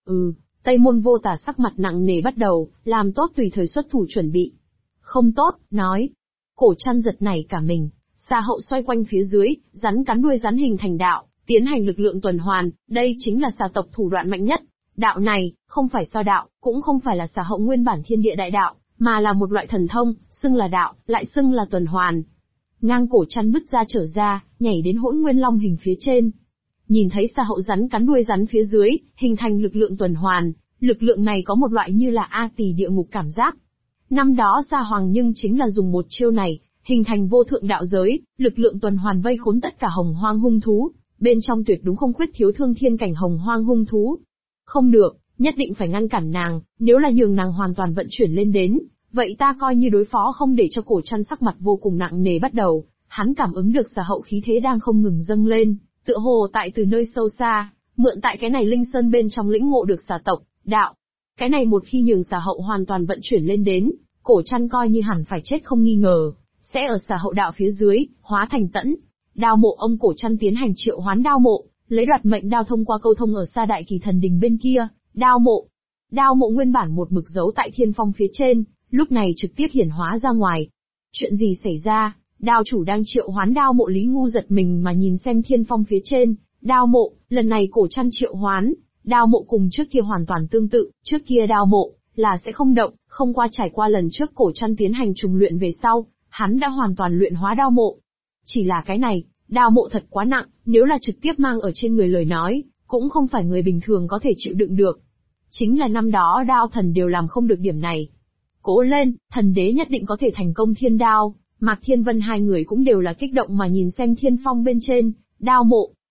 Tây Môn Vô Tà sắc mặt nặng nề bắt đầu, làm tốt tùy thời xuất thủ chuẩn bị. Không tốt, nói. Cổ chăn giật nảy cả mình, Xà Hậu xoay quanh phía dưới, rắn cắn đuôi rắn hình thành đạo, tiến hành lực lượng tuần hoàn, đây chính là xà tộc thủ đoạn mạnh nhất. Đạo này, không phải so đạo, cũng không phải là Xà Hậu nguyên bản thiên địa đại đạo, mà là một loại thần thông, xưng là đạo, lại xưng là tuần hoàn. Ngang cổ chăn bứt ra trở ra, nhảy đến Hỗn Nguyên Long hình phía trên. Nhìn thấy Xà Hậu rắn cắn đuôi rắn phía dưới, hình thành lực lượng tuần hoàn, lực lượng này có một loại như là A Tỳ địa ngục cảm giác. Năm đó Sa Hoàng nhưng chính là dùng một chiêu này, hình thành vô thượng đạo giới, lực lượng tuần hoàn vây khốn tất cả hồng hoang hung thú, bên trong tuyệt đúng không khuyết thiếu thương thiên cảnh hồng hoang hung thú. Không được, nhất định phải ngăn cản nàng, nếu là nhường nàng hoàn toàn vận chuyển lên đến, vậy ta coi như đối phó không để cho cổ chăn sắc mặt vô cùng nặng nề bắt đầu, hắn cảm ứng được Xà Hậu khí thế đang không ngừng dâng lên, tựa hồ tại từ nơi sâu xa, mượn tại cái này linh sơn bên trong lĩnh ngộ được xà tộc, đạo. Cái này một khi nhường Xà Hậu hoàn toàn vận chuyển lên đến, cổ chăn coi như hẳn phải chết không nghi ngờ, sẽ ở Xà Hậu đạo phía dưới, hóa thành tẫn. Đao mộ ông cổ chăn tiến hành triệu hoán đao mộ, lấy đoạt mệnh đao thông qua câu thông ở xa Đại Kỳ Thần Đình bên kia, đao mộ. Đao mộ nguyên bản một mực giấu tại thiên phong phía trên, lúc này trực tiếp hiển hóa ra ngoài. Chuyện gì xảy ra? Đao chủ đang triệu hoán đao mộ Lý Ngu giật mình mà nhìn xem thiên phong phía trên, đao mộ, lần này cổ chăn triệu hoán, đao mộ cùng trước kia hoàn toàn tương tự, trước kia đao mộ, là sẽ không động, không qua trải qua lần trước cổ chăn tiến hành trùng luyện về sau, hắn đã hoàn toàn luyện hóa đao mộ. Chỉ là cái này, đao mộ thật quá nặng, nếu là trực tiếp mang ở trên người lời nói, cũng không phải người bình thường có thể chịu đựng được. Chính là năm đó đao thần đều làm không được điểm này. Cố lên, thần đế nhất định có thể thành công thiên đao. Mạc Thiên Vân hai người cũng đều là kích động mà nhìn xem thiên phong bên trên, đao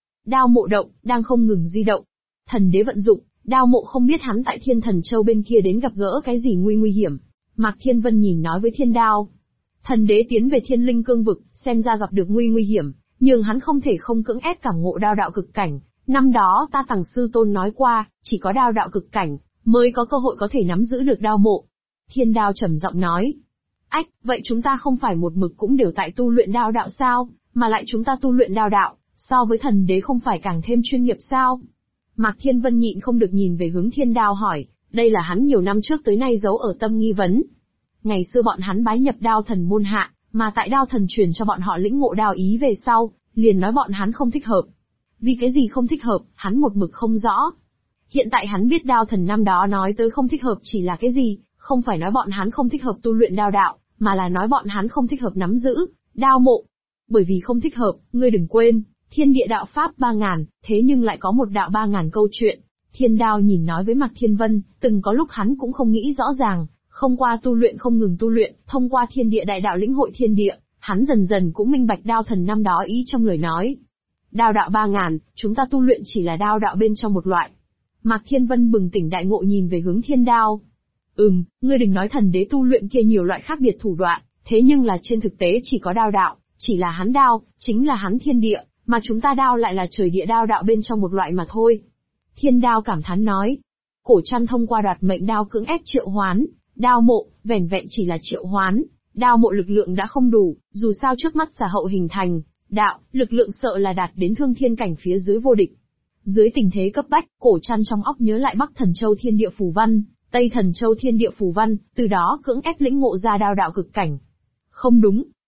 mộ động, đang không ngừng di động. Thần đế vận dụng, đao mộ không biết hắn tại Thiên Thần Châu bên kia đến gặp gỡ cái gì nguy hiểm. Mạc Thiên Vân nhìn nói với thiên đao. Thần đế tiến về thiên linh cương vực, xem ra gặp được nguy hiểm, nhưng hắn không thể không cưỡng ép cảm ngộ đao đạo cực cảnh. Năm đó ta Tằng Sư Tôn nói qua, chỉ có đao đạo cực cảnh, mới có cơ hội có thể nắm giữ được đao mộ. Thiên đao trầm giọng nói. Ách, vậy chúng ta không phải một mực cũng đều tại tu luyện đao đạo sao, mà lại chúng ta tu luyện đao đạo, so với thần đế không phải càng thêm chuyên nghiệp sao? Mạc Thiên Vân nhịn không được nhìn về hướng thiên đao hỏi, đây là hắn nhiều năm trước tới nay giấu ở tâm nghi vấn. Ngày xưa bọn hắn bái nhập đao thần môn hạ, mà tại đao thần truyền cho bọn họ lĩnh ngộ đao ý về sau, liền nói bọn hắn không thích hợp. Vì cái gì không thích hợp, hắn một mực không rõ. Hiện tại hắn biết đao thần năm đó nói tới không thích hợp chỉ là cái gì, không phải nói bọn hắn không thích hợp tu luyện đao đạo, mà là nói bọn hắn không thích hợp nắm giữ đao mộ. Bởi vì không thích hợp, ngươi đừng quên, thiên địa đạo pháp 3000, thế nhưng lại có một đạo 3000 câu chuyện. Thiên đao nhìn nói với Mạc Thiên Vân, từng có lúc hắn cũng không nghĩ rõ ràng, không qua tu luyện không ngừng tu luyện, thông qua thiên địa đại đạo lĩnh hội thiên địa, hắn dần dần cũng minh bạch đao thần năm đó ý trong lời nói. Đao đạo 3000, chúng ta tu luyện chỉ là đao đạo bên trong một loại. Mạc Thiên Vân bừng tỉnh đại ngộ nhìn về hướng thiên đao. Ngươi đừng nói thần đế tu luyện kia nhiều loại khác biệt thủ đoạn, thế nhưng là trên thực tế chỉ có đao đạo, chỉ là hắn đao, chính là hắn thiên địa, mà chúng ta đao lại là trời địa đao đạo bên trong một loại mà thôi. Thiên đao cảm thán nói. Cổ chăn thông qua đoạt mệnh đao cưỡng ép triệu hoán, đao mộ, vẻn vẹn chỉ là triệu hoán, đao mộ lực lượng đã không đủ, dù sao trước mắt Xà Hậu hình thành, đạo, lực lượng sợ là đạt đến thương thiên cảnh phía dưới vô địch. Dưới tình thế cấp bách, cổ chăn trong óc nhớ lại Bắc Thần Châu Thiên Địa Phù Văn, Tây Thần Châu Thiên Địa Phù Văn, từ đó cưỡng ép lĩnh ngộ ra đao đạo cực cảnh. Không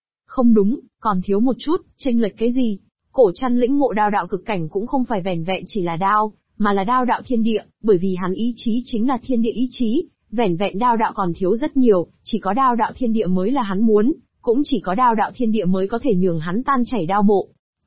đúng, còn thiếu một chút, chênh lệch cái gì? Cổ chăn lĩnh ngộ đao đạo cực cảnh cũng không phải vẻn vẹn chỉ là đao, mà là đao đạo thiên địa, bởi vì hắn ý chí chính là thiên địa ý chí, Vẻn vẹn đao đạo còn thiếu rất nhiều, chỉ có đao đạo thiên địa mới là hắn muốn, cũng chỉ có đao đạo thiên địa mới có thể nhường hắn tan chảy đao mộ.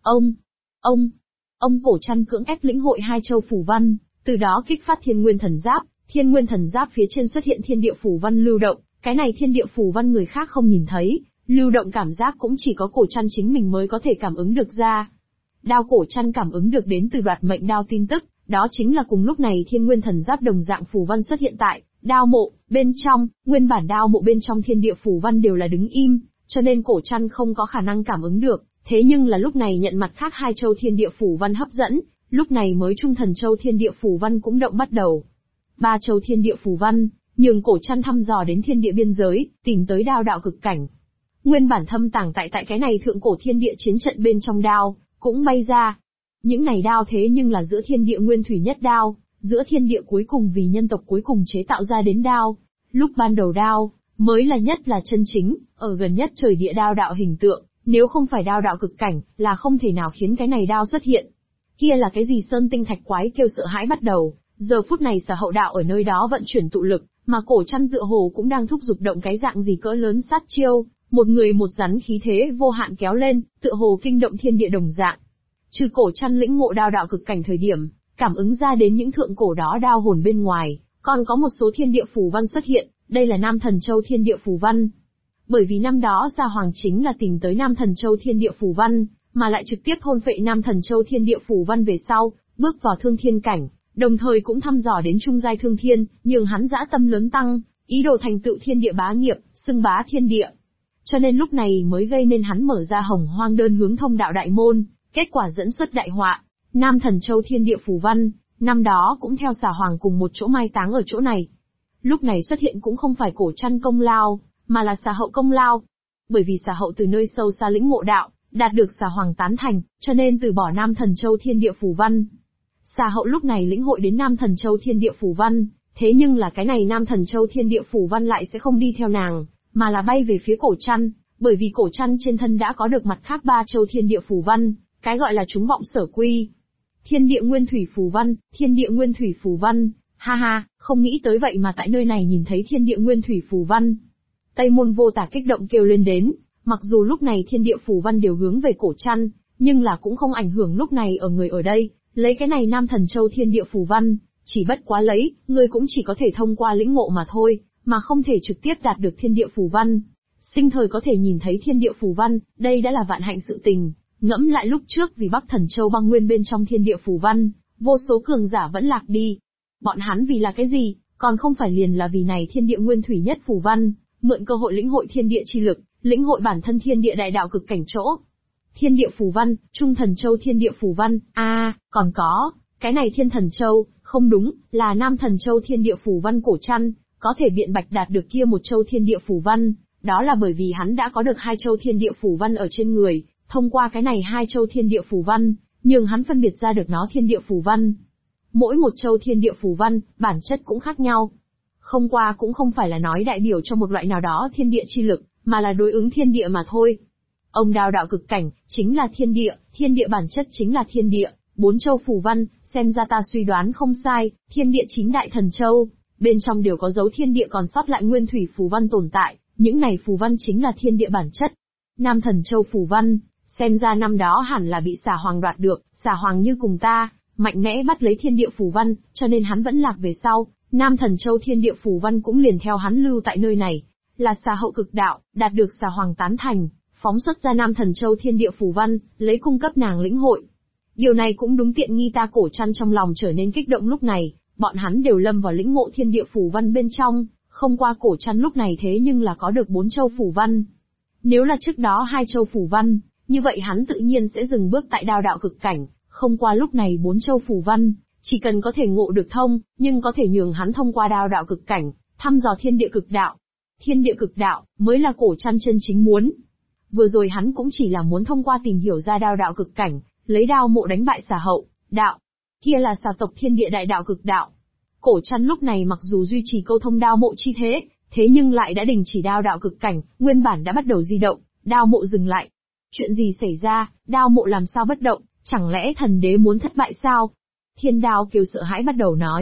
Ông, Cổ Trăn cưỡng ép lĩnh hội hai châu phù văn, từ đó kích phát Thiên Nguyên Thần Giáp. Thiên Nguyên Thần Giáp phía trên xuất hiện thiên địa phù văn lưu động, cái này thiên địa phù văn người khác không nhìn thấy, lưu động cảm giác cũng chỉ có Cổ Trăn chính mình mới có thể cảm ứng được ra. Đao Cổ Trăn cảm ứng được đến từ đoạt mệnh đao tin tức, đó chính là cùng lúc này Thiên Nguyên Thần Giáp đồng dạng phù văn xuất hiện tại đao mộ bên trong, nguyên bản đao mộ bên trong thiên địa phù văn đều là đứng im, cho nên Cổ Trăn không có khả năng cảm ứng được. Thế nhưng là lúc này nhận mặt khác hai châu thiên địa phù văn hấp dẫn, lúc này mới Trung Thần Châu thiên địa phù văn cũng động bắt đầu. Ba châu thiên địa phù văn, nhường Cổ Trăn thăm dò đến thiên địa biên giới, tìm tới đao đạo cực cảnh. Nguyên bản thâm tàng tại cái này thượng cổ thiên địa chiến trận bên trong đao, cũng bay ra. Những này đao thế nhưng là giữa thiên địa nguyên thủy nhất đao, giữa thiên địa cuối cùng vì nhân tộc cuối cùng chế tạo ra đến đao. Lúc ban đầu đao, mới là nhất là chân chính, ở gần nhất trời địa đao đạo hình tượng, nếu không phải đao đạo cực cảnh, là không thể nào khiến cái này đao xuất hiện. Kia là cái gì sơn tinh thạch quái kêu sợ hãi bắt đầu, giờ phút này Sở Hậu đạo ở nơi đó vận chuyển tụ lực, mà Cổ Trăn tựa hồ cũng đang thúc giục động cái dạng gì cỡ lớn sát chiêu, một người một rắn khí thế vô hạn kéo lên, tựa hồ kinh động thiên địa đồng dạng. Trừ Cổ Trăn lĩnh ngộ đao đạo cực cảnh thời điểm, cảm ứng ra đến những thượng cổ đó đao hồn bên ngoài, còn có một số thiên địa phù văn xuất hiện, đây là Nam Thần Châu thiên địa phù văn. Bởi vì năm đó Gia Hoàng chính là tìm tới Nam Thần Châu thiên địa phù văn, mà lại trực tiếp thôn phệ Nam Thần Châu thiên địa phù văn về sau, bước vào thương thiên cảnh, đồng thời cũng thăm dò đến trung giai thương thiên, nhường hắn dã tâm lớn tăng, ý đồ thành tựu thiên địa bá nghiệp, xưng bá thiên địa. Cho nên lúc này mới gây nên hắn mở ra Hồng Hoang đơn hướng thông đạo đại môn, kết quả dẫn xuất đại họa. Nam Thần Châu thiên địa phù văn, năm đó cũng theo Xà Hoàng cùng một chỗ mai táng ở chỗ này. Lúc này xuất hiện cũng không phải Cổ Trăn công lao, mà là Xà Hậu công lao. Bởi vì Xà Hậu từ nơi sâu xa lĩnh ngộ đạo, đạt được Xà Hoàng tán thành, cho nên từ bỏ Nam Thần Châu thiên địa phù văn. Xà Hậu lúc này lĩnh hội đến Nam Thần Châu thiên địa phù văn, thế nhưng là cái này Nam Thần Châu thiên địa phù văn lại sẽ không đi theo nàng, mà là bay về phía Cổ Trăn, bởi vì Cổ Trăn trên thân đã có được mặt khác ba châu thiên địa phù văn, cái gọi là chúng vọng sở quy. Thiên địa nguyên thủy phù văn, thiên địa nguyên thủy phù văn, ha ha, không nghĩ tới vậy mà tại nơi này nhìn thấy thiên địa nguyên thủy phù văn. Tây Môn Vô Tả kích động kêu lên đến, mặc dù lúc này thiên địa phù văn đều hướng về Cổ Trăn, nhưng là cũng không ảnh hưởng lúc này ở người ở đây, lấy cái này Nam Thần Châu thiên địa phù văn, chỉ bất quá lấy, người cũng chỉ có thể thông qua lĩnh ngộ mà thôi, mà không thể trực tiếp đạt được thiên địa phù văn. Sinh thời có thể nhìn thấy thiên địa phù văn, đây đã là vạn hạnh sự tình. Ngẫm lại lúc trước vì Bắc Thần Châu băng nguyên bên trong thiên địa phù văn, vô số cường giả vẫn lạc đi. Bọn hắn vì là cái gì, còn không phải liền là vì này thiên địa nguyên thủy nhất phù văn, mượn cơ hội lĩnh hội thiên địa chi lực, lĩnh hội bản thân thiên địa đại đạo cực cảnh chỗ. Thiên địa phù văn, Trung Thần Châu thiên địa phù văn, còn có, cái này Thiên Thần Châu, không đúng, là Nam Thần Châu thiên địa phù văn. Cổ Trăn có thể biện bạch đạt được kia một châu thiên địa phù văn, đó là bởi vì hắn đã có được hai châu thiên địa phù văn ở trên người. Thông qua cái này hai châu thiên địa phù văn, nhường hắn phân biệt ra được nó thiên địa phù văn. Mỗi một châu thiên địa phù văn, bản chất cũng khác nhau. Không qua cũng không phải là nói đại biểu cho một loại nào đó thiên địa chi lực, mà là đối ứng thiên địa mà thôi. Ông đao đạo cực cảnh, chính là thiên địa bản chất chính là thiên địa, bốn châu phù văn, xem ra ta suy đoán không sai, thiên địa chính đại thần châu, bên trong đều có dấu thiên địa còn sót lại nguyên thủy phù văn tồn tại, những này phù văn chính là thiên địa bản chất. Nam Thần Châu phù văn, xem ra năm đó hẳn là bị Xà Hoàng đoạt được, Xà Hoàng như cùng ta, mạnh mẽ bắt lấy thiên địa phù văn, cho nên hắn vẫn lạc về sau, Nam Thần Châu thiên địa phù văn cũng liền theo hắn lưu tại nơi này, là Xà Hậu cực đạo, đạt được Xà Hoàng tán thành, phóng xuất ra Nam Thần Châu thiên địa phù văn, lấy cung cấp nàng lĩnh hội. Điều này cũng đúng tiện nghi ta. Cổ Trăn trong lòng trở nên kích động lúc này, bọn hắn đều lâm vào lĩnh ngộ thiên địa phù văn bên trong, không qua Cổ Trăn lúc này thế nhưng là có được 4 châu phù văn. Nếu là trước đó 2 châu phù văn, như vậy hắn tự nhiên sẽ dừng bước tại đao đạo cực cảnh, không qua lúc này 4 châu phù văn, chỉ cần có thể ngộ được thông, nhưng có thể nhường hắn thông qua đao đạo cực cảnh, thăm dò thiên địa cực đạo. Thiên địa cực đạo, mới là Cổ Trăn chân chính muốn. Vừa rồi hắn cũng chỉ là muốn thông qua tìm hiểu ra đao đạo cực cảnh, lấy đao mộ đánh bại Xà Hậu, đạo. Kia là Xà tộc thiên địa đại đạo cực đạo. Cổ Trăn lúc này mặc dù duy trì câu thông đao mộ chi thế nhưng lại đã đình chỉ đao đạo cực cảnh, nguyên bản đã bắt đầu di động, đao mộ dừng lại. Chuyện gì xảy ra, đao mộ làm sao bất động, chẳng lẽ thần đế muốn thất bại sao? Thiên Đao Kiều sợ hãi bắt đầu nói,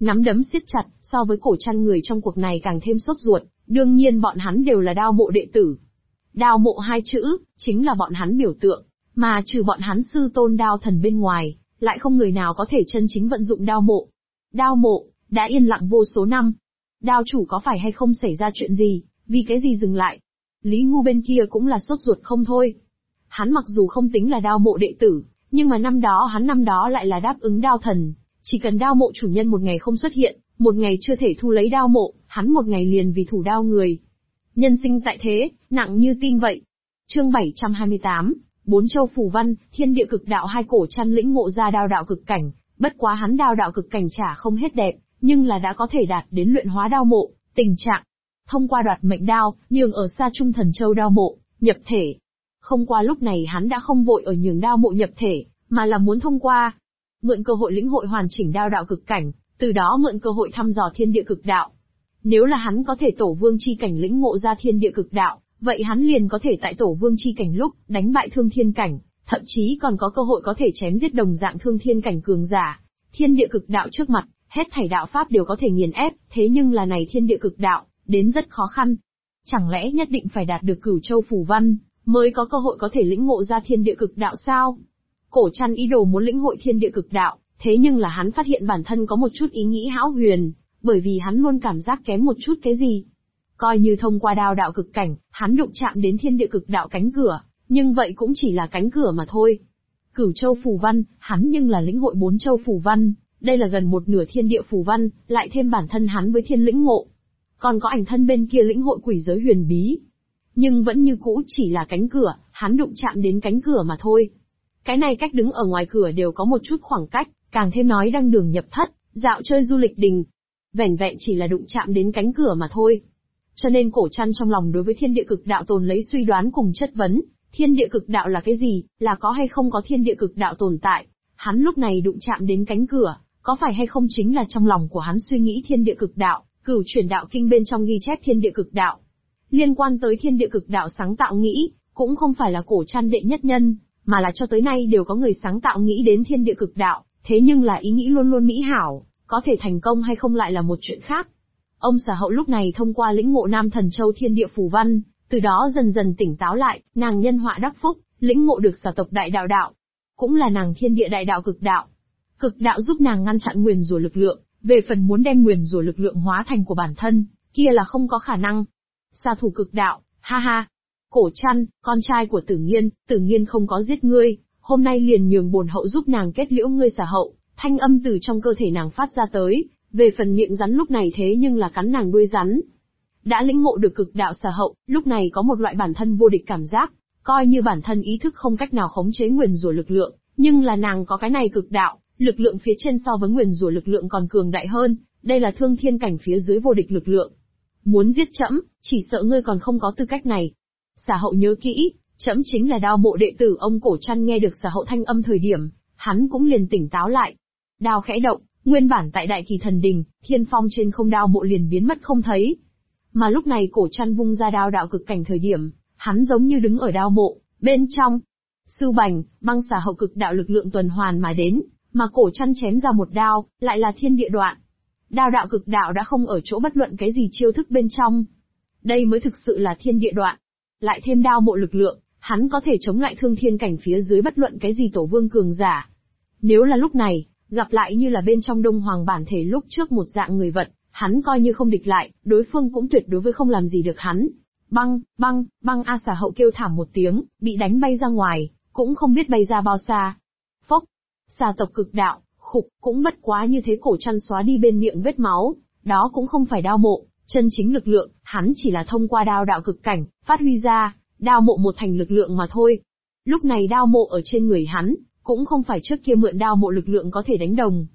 nắm đấm siết chặt, so với Cổ Trăn người trong cuộc này càng thêm sốt ruột, đương nhiên bọn hắn đều là Đao Mộ đệ tử. Đao Mộ hai chữ, chính là bọn hắn biểu tượng, mà trừ bọn hắn sư tôn Đao Thần bên ngoài, lại không người nào có thể chân chính vận dụng Đao Mộ. Đao Mộ, đã yên lặng vô số năm. Đao chủ có phải hay không xảy ra chuyện gì, vì cái gì dừng lại? Lý Ngu bên kia cũng là sốt ruột không thôi. Hắn mặc dù không tính là Đao Mộ đệ tử, nhưng mà năm đó lại là đáp ứng Đao Thần. Chỉ cần Đao Mộ chủ nhân một ngày không xuất hiện, một ngày chưa thể thu lấy Đao Mộ, hắn một ngày liền vì thủ đao người. Nhân sinh tại thế, nặng như tin vậy. Chương 728, Bốn Châu Phù Văn, Thiên Địa Cực Đạo. Hai Cổ Trăn lĩnh ngộ ra đao đạo cực cảnh, bất quá hắn đao đạo cực cảnh chả không hết đẹp, nhưng là đã có thể đạt đến luyện hóa Đao Mộ, tình trạng. Thông qua đoạt mệnh đao, nhường ở xa Trung Thần Châu Đao Mộ, nhập thể. Không qua lúc này hắn đã không vội ở nhường Đao Mộ nhập thể, mà là muốn thông qua. Mượn cơ hội lĩnh hội hoàn chỉnh đao đạo cực cảnh, từ đó mượn cơ hội thăm dò thiên địa cực đạo. Nếu là hắn có thể tổ vương chi cảnh lĩnh ngộ ra thiên địa cực đạo, vậy hắn liền có thể tại tổ vương chi cảnh lúc đánh bại thương thiên cảnh, thậm chí còn có cơ hội có thể chém giết đồng dạng thương thiên cảnh cường giả. Thiên địa cực đạo trước mặt, hết thảy đạo pháp đều có thể nghiền ép, thế nhưng là này thiên địa cực đạo, đến rất khó khăn. Chẳng lẽ nhất định phải đạt được Cửu Châu Phù Văn, mới có cơ hội có thể lĩnh ngộ ra thiên địa cực đạo sao? Cổ Trăn ý đồ muốn lĩnh hội thiên địa cực đạo, thế nhưng là hắn phát hiện bản thân có một chút ý nghĩ hão huyền, bởi vì hắn luôn cảm giác kém một chút cái gì. Coi như thông qua đao đạo cực cảnh, hắn đụng chạm đến thiên địa cực đạo cánh cửa, nhưng vậy cũng chỉ là cánh cửa mà thôi. Cửu Châu Phù Văn, hắn nhưng là lĩnh hội 4 châu phù văn, đây là gần một nửa thiên địa phù văn, lại thêm bản thân hắn với thiên lĩnh ngộ. Còn có ảnh thân bên kia lĩnh hội quỷ giới huyền bí. Nhưng vẫn như cũ chỉ là cánh cửa, hắn đụng chạm đến cánh cửa mà thôi. Cái này cách đứng ở ngoài cửa đều có một chút khoảng cách, càng thêm nói đăng đường nhập thất, dạo chơi du lịch đình. Vẻn vẹn chỉ là đụng chạm đến cánh cửa mà thôi. Cho nên Cổ Trăn trong lòng đối với thiên địa cực đạo tồn lấy suy đoán cùng chất vấn, thiên địa cực đạo là cái gì, là có hay không có thiên địa cực đạo tồn tại. Hắn lúc này đụng chạm đến cánh cửa, có phải hay không chính là trong lòng của hắn suy nghĩ thiên địa cực đạo, Cửu Chuyển Đạo Kinh bên trong ghi chép thiên địa cực đạo. Liên quan tới thiên địa cực đạo sáng tạo nghĩ, cũng không phải là Cổ Trăn đệ nhất nhân, mà là cho tới nay đều có người sáng tạo nghĩ đến thiên địa cực đạo, thế nhưng là ý nghĩ luôn luôn mỹ hảo, có thể thành công hay không lại là một chuyện khác. Ông Sở Hậu lúc này thông qua lĩnh ngộ Nam Thần Châu thiên địa phù văn, từ đó dần dần tỉnh táo lại, nàng nhân họa đắc phúc, lĩnh ngộ được Sở tộc đại đạo đạo, cũng là nàng thiên địa đại đạo cực đạo. Cực đạo giúp nàng ngăn chặn nguyền rủa lực lượng, về phần muốn đem nguyền rủa lực lượng hóa thành của bản thân, kia là không có khả năng. Xạ thủ cực đạo, ha ha. Cổ Trăn, con trai của Tử Nghiên không có giết ngươi, hôm nay liền nhường bổn hậu giúp nàng kết liễu ngươi Sở Hậu. Thanh âm từ trong cơ thể nàng phát ra tới, về phần miệng rắn lúc này thế nhưng là cắn nàng đuôi rắn. Đã lĩnh ngộ được cực đạo Sở Hậu, lúc này có một loại bản thân vô địch cảm giác, coi như bản thân ý thức không cách nào khống chế nguyền rủa lực lượng, nhưng là nàng có cái này cực đạo, lực lượng phía trên so với nguyền rủa lực lượng còn cường đại hơn, đây là thương thiên cảnh phía dưới vô địch lực lượng. Muốn giết trẫm, chỉ sợ ngươi còn không có tư cách này. Sở Hậu nhớ kỹ, trẫm chính là Đao Mộ đệ tử. Ông Cổ Trăn nghe được Sở Hậu thanh âm thời điểm, hắn cũng liền tỉnh táo lại. Đao khẽ động, nguyên bản tại Đại Kỳ Thần Đình, thiên phong trên không Đao Mộ liền biến mất không thấy. Mà lúc này Cổ Trăn vung ra đao đạo cực cảnh thời điểm, hắn giống như đứng ở Đao Mộ bên trong. Sưu bành, băng Sở Hậu cực đạo lực lượng tuần hoàn mà đến, mà Cổ Trăn chém ra một đao, lại là thiên địa đoạn. Đao đạo cực đạo đã không ở chỗ bất luận cái gì chiêu thức bên trong. Đây mới thực sự là thiên địa đoạn. Lại thêm Đao Mộ lực lượng, hắn có thể chống lại thương thiên cảnh phía dưới bất luận cái gì tổ vương cường giả. Nếu là lúc này, gặp lại như là bên trong Đông Hoàng bản thể lúc trước một dạng người vật, hắn coi như không địch lại, đối phương cũng tuyệt đối với không làm gì được hắn. Băng, băng, băng A Sở Hậu kêu thảm một tiếng, bị đánh bay ra ngoài, cũng không biết bay ra bao xa. Phốc, xà tộc cực đạo, khục, cũng bất quá như thế. Cổ Trăn xóa đi bên miệng vết máu, đó cũng không phải Đao Mộ, chân chính lực lượng, hắn chỉ là thông qua đao đạo cực cảnh, phát huy ra, Đao Mộ một thành lực lượng mà thôi. Lúc này Đao Mộ ở trên người hắn, cũng không phải trước kia mượn Đao Mộ lực lượng có thể đánh đồng.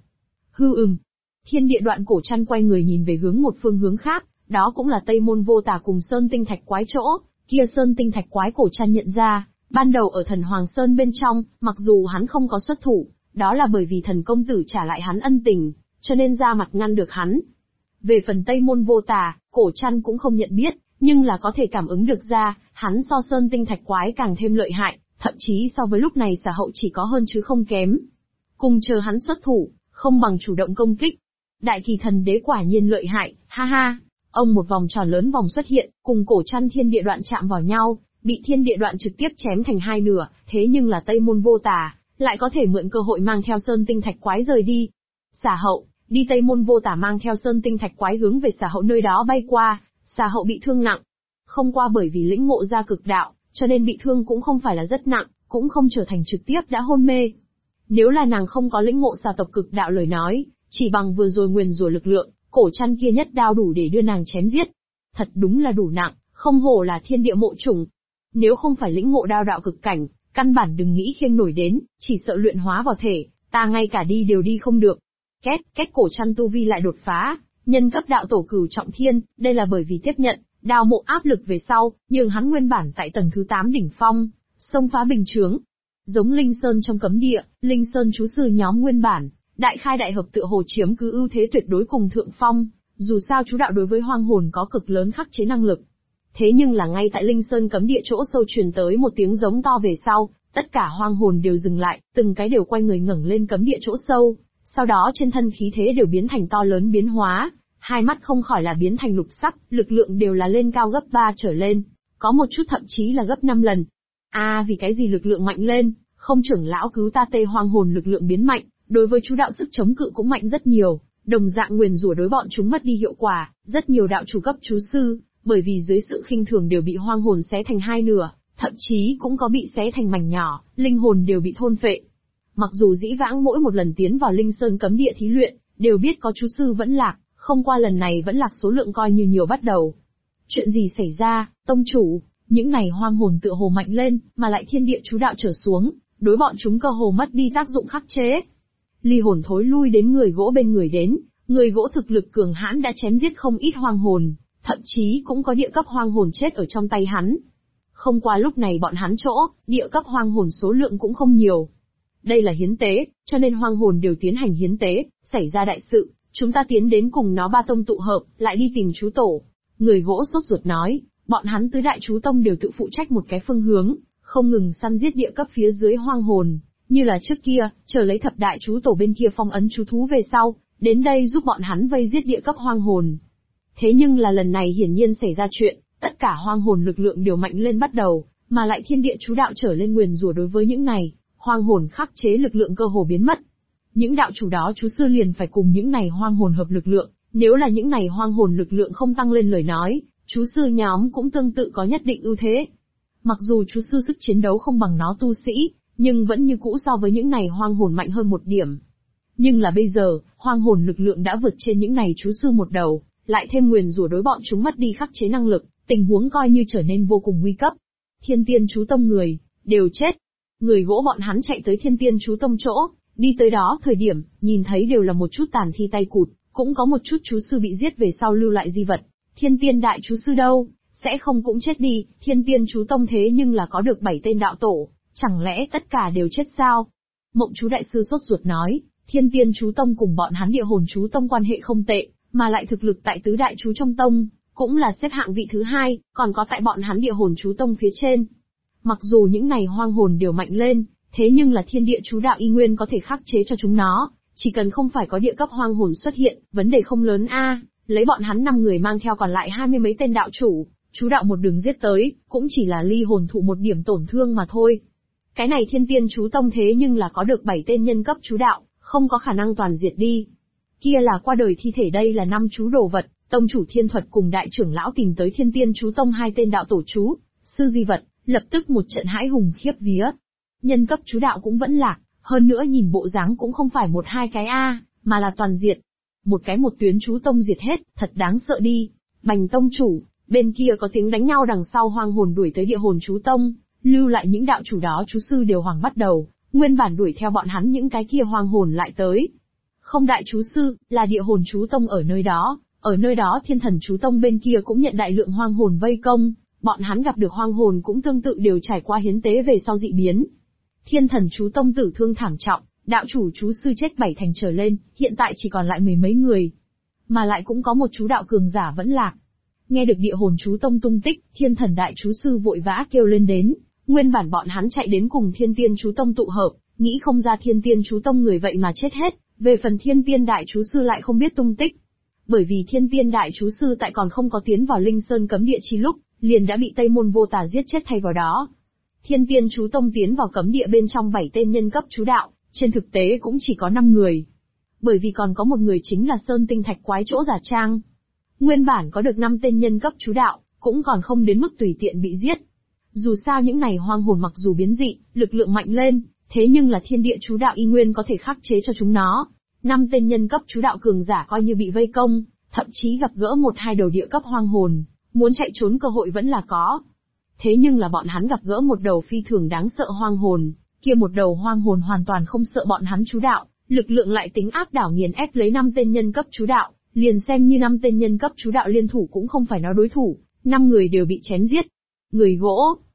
Thiên địa đoạn. Cổ Trăn quay người nhìn về hướng một phương hướng khác, đó cũng là Tây Môn Vô Tà cùng Sơn Tinh Thạch Quái chỗ, kia Sơn Tinh Thạch Quái Cổ Trăn nhận ra, ban đầu ở Thần Hoàng Sơn bên trong, mặc dù hắn không có xuất thủ, đó là bởi vì Thần Công Tử trả lại hắn ân tình, cho nên ra mặt ngăn được hắn. Về phần Tây Môn Vô Tà, Cổ Trăn cũng không nhận biết, nhưng là có thể cảm ứng được ra, hắn so Sơn Tinh Thạch Quái càng thêm lợi hại, thậm chí so với lúc này Sở Hậu chỉ có hơn chứ không kém. Cùng chờ hắn xuất thủ, không bằng chủ động công kích. Đại Kỳ Thần Đế quả nhiên lợi hại, ha ha. Ông một vòng tròn lớn vòng xuất hiện, cùng cổ chăn thiên địa đoạn chạm vào nhau, bị thiên địa đoạn trực tiếp chém thành hai nửa, thế nhưng là Tây Môn Vô Tà, lại có thể mượn cơ hội mang theo Sơn Tinh Thạch Quái rời đi. Xà Hậu, đi. Tây Môn Vô Tà mang theo Sơn Tinh Thạch Quái hướng về Xà Hậu nơi đó bay qua, Xà Hậu bị thương nặng. Không qua bởi vì lĩnh ngộ ra cực đạo, cho nên bị thương cũng không phải là rất nặng, cũng không trở thành trực tiếp đã hôn mê. Nếu là nàng không có lĩnh ngộ xà tộc cực đạo lời nói, chỉ bằng vừa rồi nguyền rủa lực lượng, cổ chăn kia nhất đao đủ để đưa nàng chém giết. Thật đúng là đủ nặng, không hổ là thiên địa mộ chủng. Nếu không phải lĩnh ngộ đao đạo cực cảnh, căn bản đừng nghĩ khiêng nổi đến, chỉ sợ luyện hóa vào thể, ta ngay cả đi đều đi không được. Két cổ chăn tu vi lại đột phá, nhân cấp đạo tổ cửu trọng thiên, đây là bởi vì tiếp nhận đao mộ áp lực về sau, nhưng hắn nguyên bản tại tầng thứ 8 đỉnh phong, xông phá bình chướng. Giống Linh Sơn trong cấm địa, Linh Sơn chú sư nhóm nguyên bản, đại khai đại hợp tựa hồ chiếm cứ ưu thế tuyệt đối cùng thượng phong, dù sao chú đạo đối với hoang hồn có cực lớn khắc chế năng lực. Thế nhưng là ngay tại Linh Sơn cấm địa chỗ sâu truyền tới một tiếng giống to về sau, tất cả hoang hồn đều dừng lại, từng cái đều quay người ngẩng lên cấm địa chỗ sâu, sau đó trên thân khí thế đều biến thành to lớn biến hóa, hai mắt không khỏi là biến thành lục sắc, lực lượng đều là lên cao gấp 3 trở lên, có một chút thậm chí là gấp 5 lần. Vì cái gì lực lượng mạnh lên, không trưởng lão cứu ta tê hoang hồn lực lượng biến mạnh, đối với chú đạo sức chống cự cũng mạnh rất nhiều, đồng dạng nguyền rủa đối bọn chúng mất đi hiệu quả, rất nhiều đạo chủ cấp chú sư, bởi vì dưới sự khinh thường đều bị hoang hồn xé thành hai nửa, thậm chí cũng có bị xé thành mảnh nhỏ, linh hồn đều bị thôn phệ. Mặc dù dĩ vãng mỗi một lần tiến vào Linh Sơn cấm địa thí luyện, đều biết có chú sư vẫn lạc, không qua lần này vẫn lạc số lượng coi như nhiều bắt đầu. Chuyện gì xảy ra, tông chủ? Những này hoang hồn tựa hồ mạnh lên, mà lại thiên địa chú đạo trở xuống, đối bọn chúng cơ hồ mất đi tác dụng khắc chế. Ly hồn thối lui đến người gỗ bên người đến, người gỗ thực lực cường hãn đã chém giết không ít hoang hồn, thậm chí cũng có địa cấp hoang hồn chết ở trong tay hắn. Không qua lúc này bọn hắn chỗ, địa cấp hoang hồn số lượng cũng không nhiều. Đây là hiến tế, cho nên hoang hồn đều tiến hành hiến tế, xảy ra đại sự, chúng ta tiến đến cùng nó ba tông tụ hợp, lại đi tìm chú tổ. Người gỗ sốt ruột nói, bọn hắn tứ đại chú tông đều tự phụ trách một cái phương hướng, không ngừng săn giết địa cấp phía dưới hoang hồn, như là trước kia, chờ lấy thập đại chú tổ bên kia phong ấn chú thú về sau, đến đây giúp bọn hắn vây giết địa cấp hoang hồn. Thế nhưng là lần này hiển nhiên xảy ra chuyện, tất cả hoang hồn lực lượng đều mạnh lên bắt đầu, mà lại thiên địa chú đạo trở lên nguyền rủa đối với những này, hoang hồn khắc chế lực lượng cơ hồ biến mất. Những đạo chủ đó chú sư liền phải cùng những này hoang hồn hợp lực lượng, nếu là những này hoang hồn lực lượng không tăng lên lời nói, chú sư nhóm cũng tương tự có nhất định ưu thế. Mặc dù chú sư sức chiến đấu không bằng nó tu sĩ, nhưng vẫn như cũ so với những này hoang hồn mạnh hơn một điểm. Nhưng là bây giờ, hoang hồn lực lượng đã vượt trên những này chú sư một đầu, lại thêm nguyền rủa đối bọn chúng mất đi khắc chế năng lực, tình huống coi như trở nên vô cùng nguy cấp. Thiên Tiên chú tông người, đều chết. Người gỗ bọn hắn chạy tới Thiên Tiên chú tông chỗ, đi tới đó thời điểm, nhìn thấy đều là một chút tàn thi tay cụt, cũng có một chút chú sư bị giết về sau lưu lại di vật. Thiên Tiên đại chú sư đâu, sẽ không cũng chết đi, Thiên Tiên chú tông thế nhưng là có được 7 tên đạo tổ, chẳng lẽ tất cả đều chết sao? Mộng chú đại sư sốt ruột nói, Thiên Tiên chú tông cùng bọn hắn địa hồn chú tông quan hệ không tệ, mà lại thực lực tại tứ đại chú trong tông, cũng là xếp hạng vị thứ 2, còn có tại bọn hắn địa hồn chú tông phía trên. Mặc dù những này hoang hồn đều mạnh lên, thế nhưng là thiên địa chú đạo y nguyên có thể khắc chế cho chúng nó, chỉ cần không phải có địa cấp hoang hồn xuất hiện, vấn đề không lớn lấy bọn hắn 5 người mang theo còn lại 20 mấy tên đạo chủ, chú đạo một đường giết tới, cũng chỉ là ly hồn thụ một điểm tổn thương mà thôi. Cái này Thiên Tiên chú tông thế nhưng là có được 7 tên nhân cấp chú đạo, không có khả năng toàn diệt đi. Kia là qua đời thi thể, đây là 5 chú đồ vật, tông chủ Thiên Thuật cùng đại trưởng lão tìm tới Thiên Tiên chú tông 2 tên đạo tổ chú, sư di vật, lập tức một trận hãi hùng khiếp vía. Nhân cấp chú đạo cũng vẫn lạc, hơn nữa nhìn bộ dáng cũng không phải 1-2 cái mà là toàn diệt. Một cái một tuyến chú tông diệt hết, thật đáng sợ đi. Bành tông chủ, bên kia có tiếng đánh nhau đằng sau hoang hồn đuổi tới địa hồn chú tông, lưu lại những đạo chủ đó chú sư đều hoảng bắt đầu, nguyên bản đuổi theo bọn hắn những cái kia hoang hồn lại tới. Không đại chú sư, là địa hồn chú tông ở nơi đó thiên thần chú tông bên kia cũng nhận đại lượng hoang hồn vây công, bọn hắn gặp được hoang hồn cũng tương tự đều trải qua hiến tế về sau dị biến. Thiên thần chú tông tử thương thảm trọng, đạo chủ chú sư chết 7 thành trở lên, hiện tại chỉ còn lại 10 mấy người. Mà lại cũng có một chú đạo cường giả vẫn lạc. Nghe được địa hồn chú tông tung tích, thiên thần đại chú sư vội vã kêu lên đến, nguyên bản bọn hắn chạy đến cùng Thiên Tiên chú tông tụ hợp, nghĩ không ra Thiên Tiên chú tông người vậy mà chết hết, Về phần Thiên Viên Đại Chú Sư lại không biết tung tích. Bởi vì Thiên Viên Đại Chú Sư tại còn không có tiến vào Linh Sơn cấm địa chi lúc, liền đã bị Tây Môn Vô Tà giết chết thay vào đó. Thiên Viên Chú Tông tiến vào cấm địa bên trong 7 tên nhân cấp chú đạo, trên thực tế cũng chỉ có 5 người. Bởi vì còn có một người chính là Sơn Tinh Thạch Quái chỗ giả trang. Nguyên bản có được 5 tên nhân cấp chú đạo, cũng còn không đến mức tùy tiện bị giết. Dù sao những này hoang hồn mặc dù biến dị, lực lượng mạnh lên, thế nhưng là thiên địa chú đạo y nguyên có thể khắc chế cho chúng nó. 5 tên nhân cấp chú đạo cường giả coi như bị vây công, thậm chí gặp gỡ 1-2 đầu địa cấp hoang hồn, muốn chạy trốn cơ hội vẫn là có. Thế nhưng là bọn hắn gặp gỡ một đầu phi thường đáng sợ hoang hồn, kia một đầu hoang hồn hoàn toàn không sợ bọn hắn chú đạo, lực lượng lại tính áp đảo nghiền ép lấy 5 tên nhân cấp chú đạo, liền xem như 5 tên nhân cấp chú đạo liên thủ cũng không phải nó đối thủ, 5 người đều bị chém giết. Người gỗ,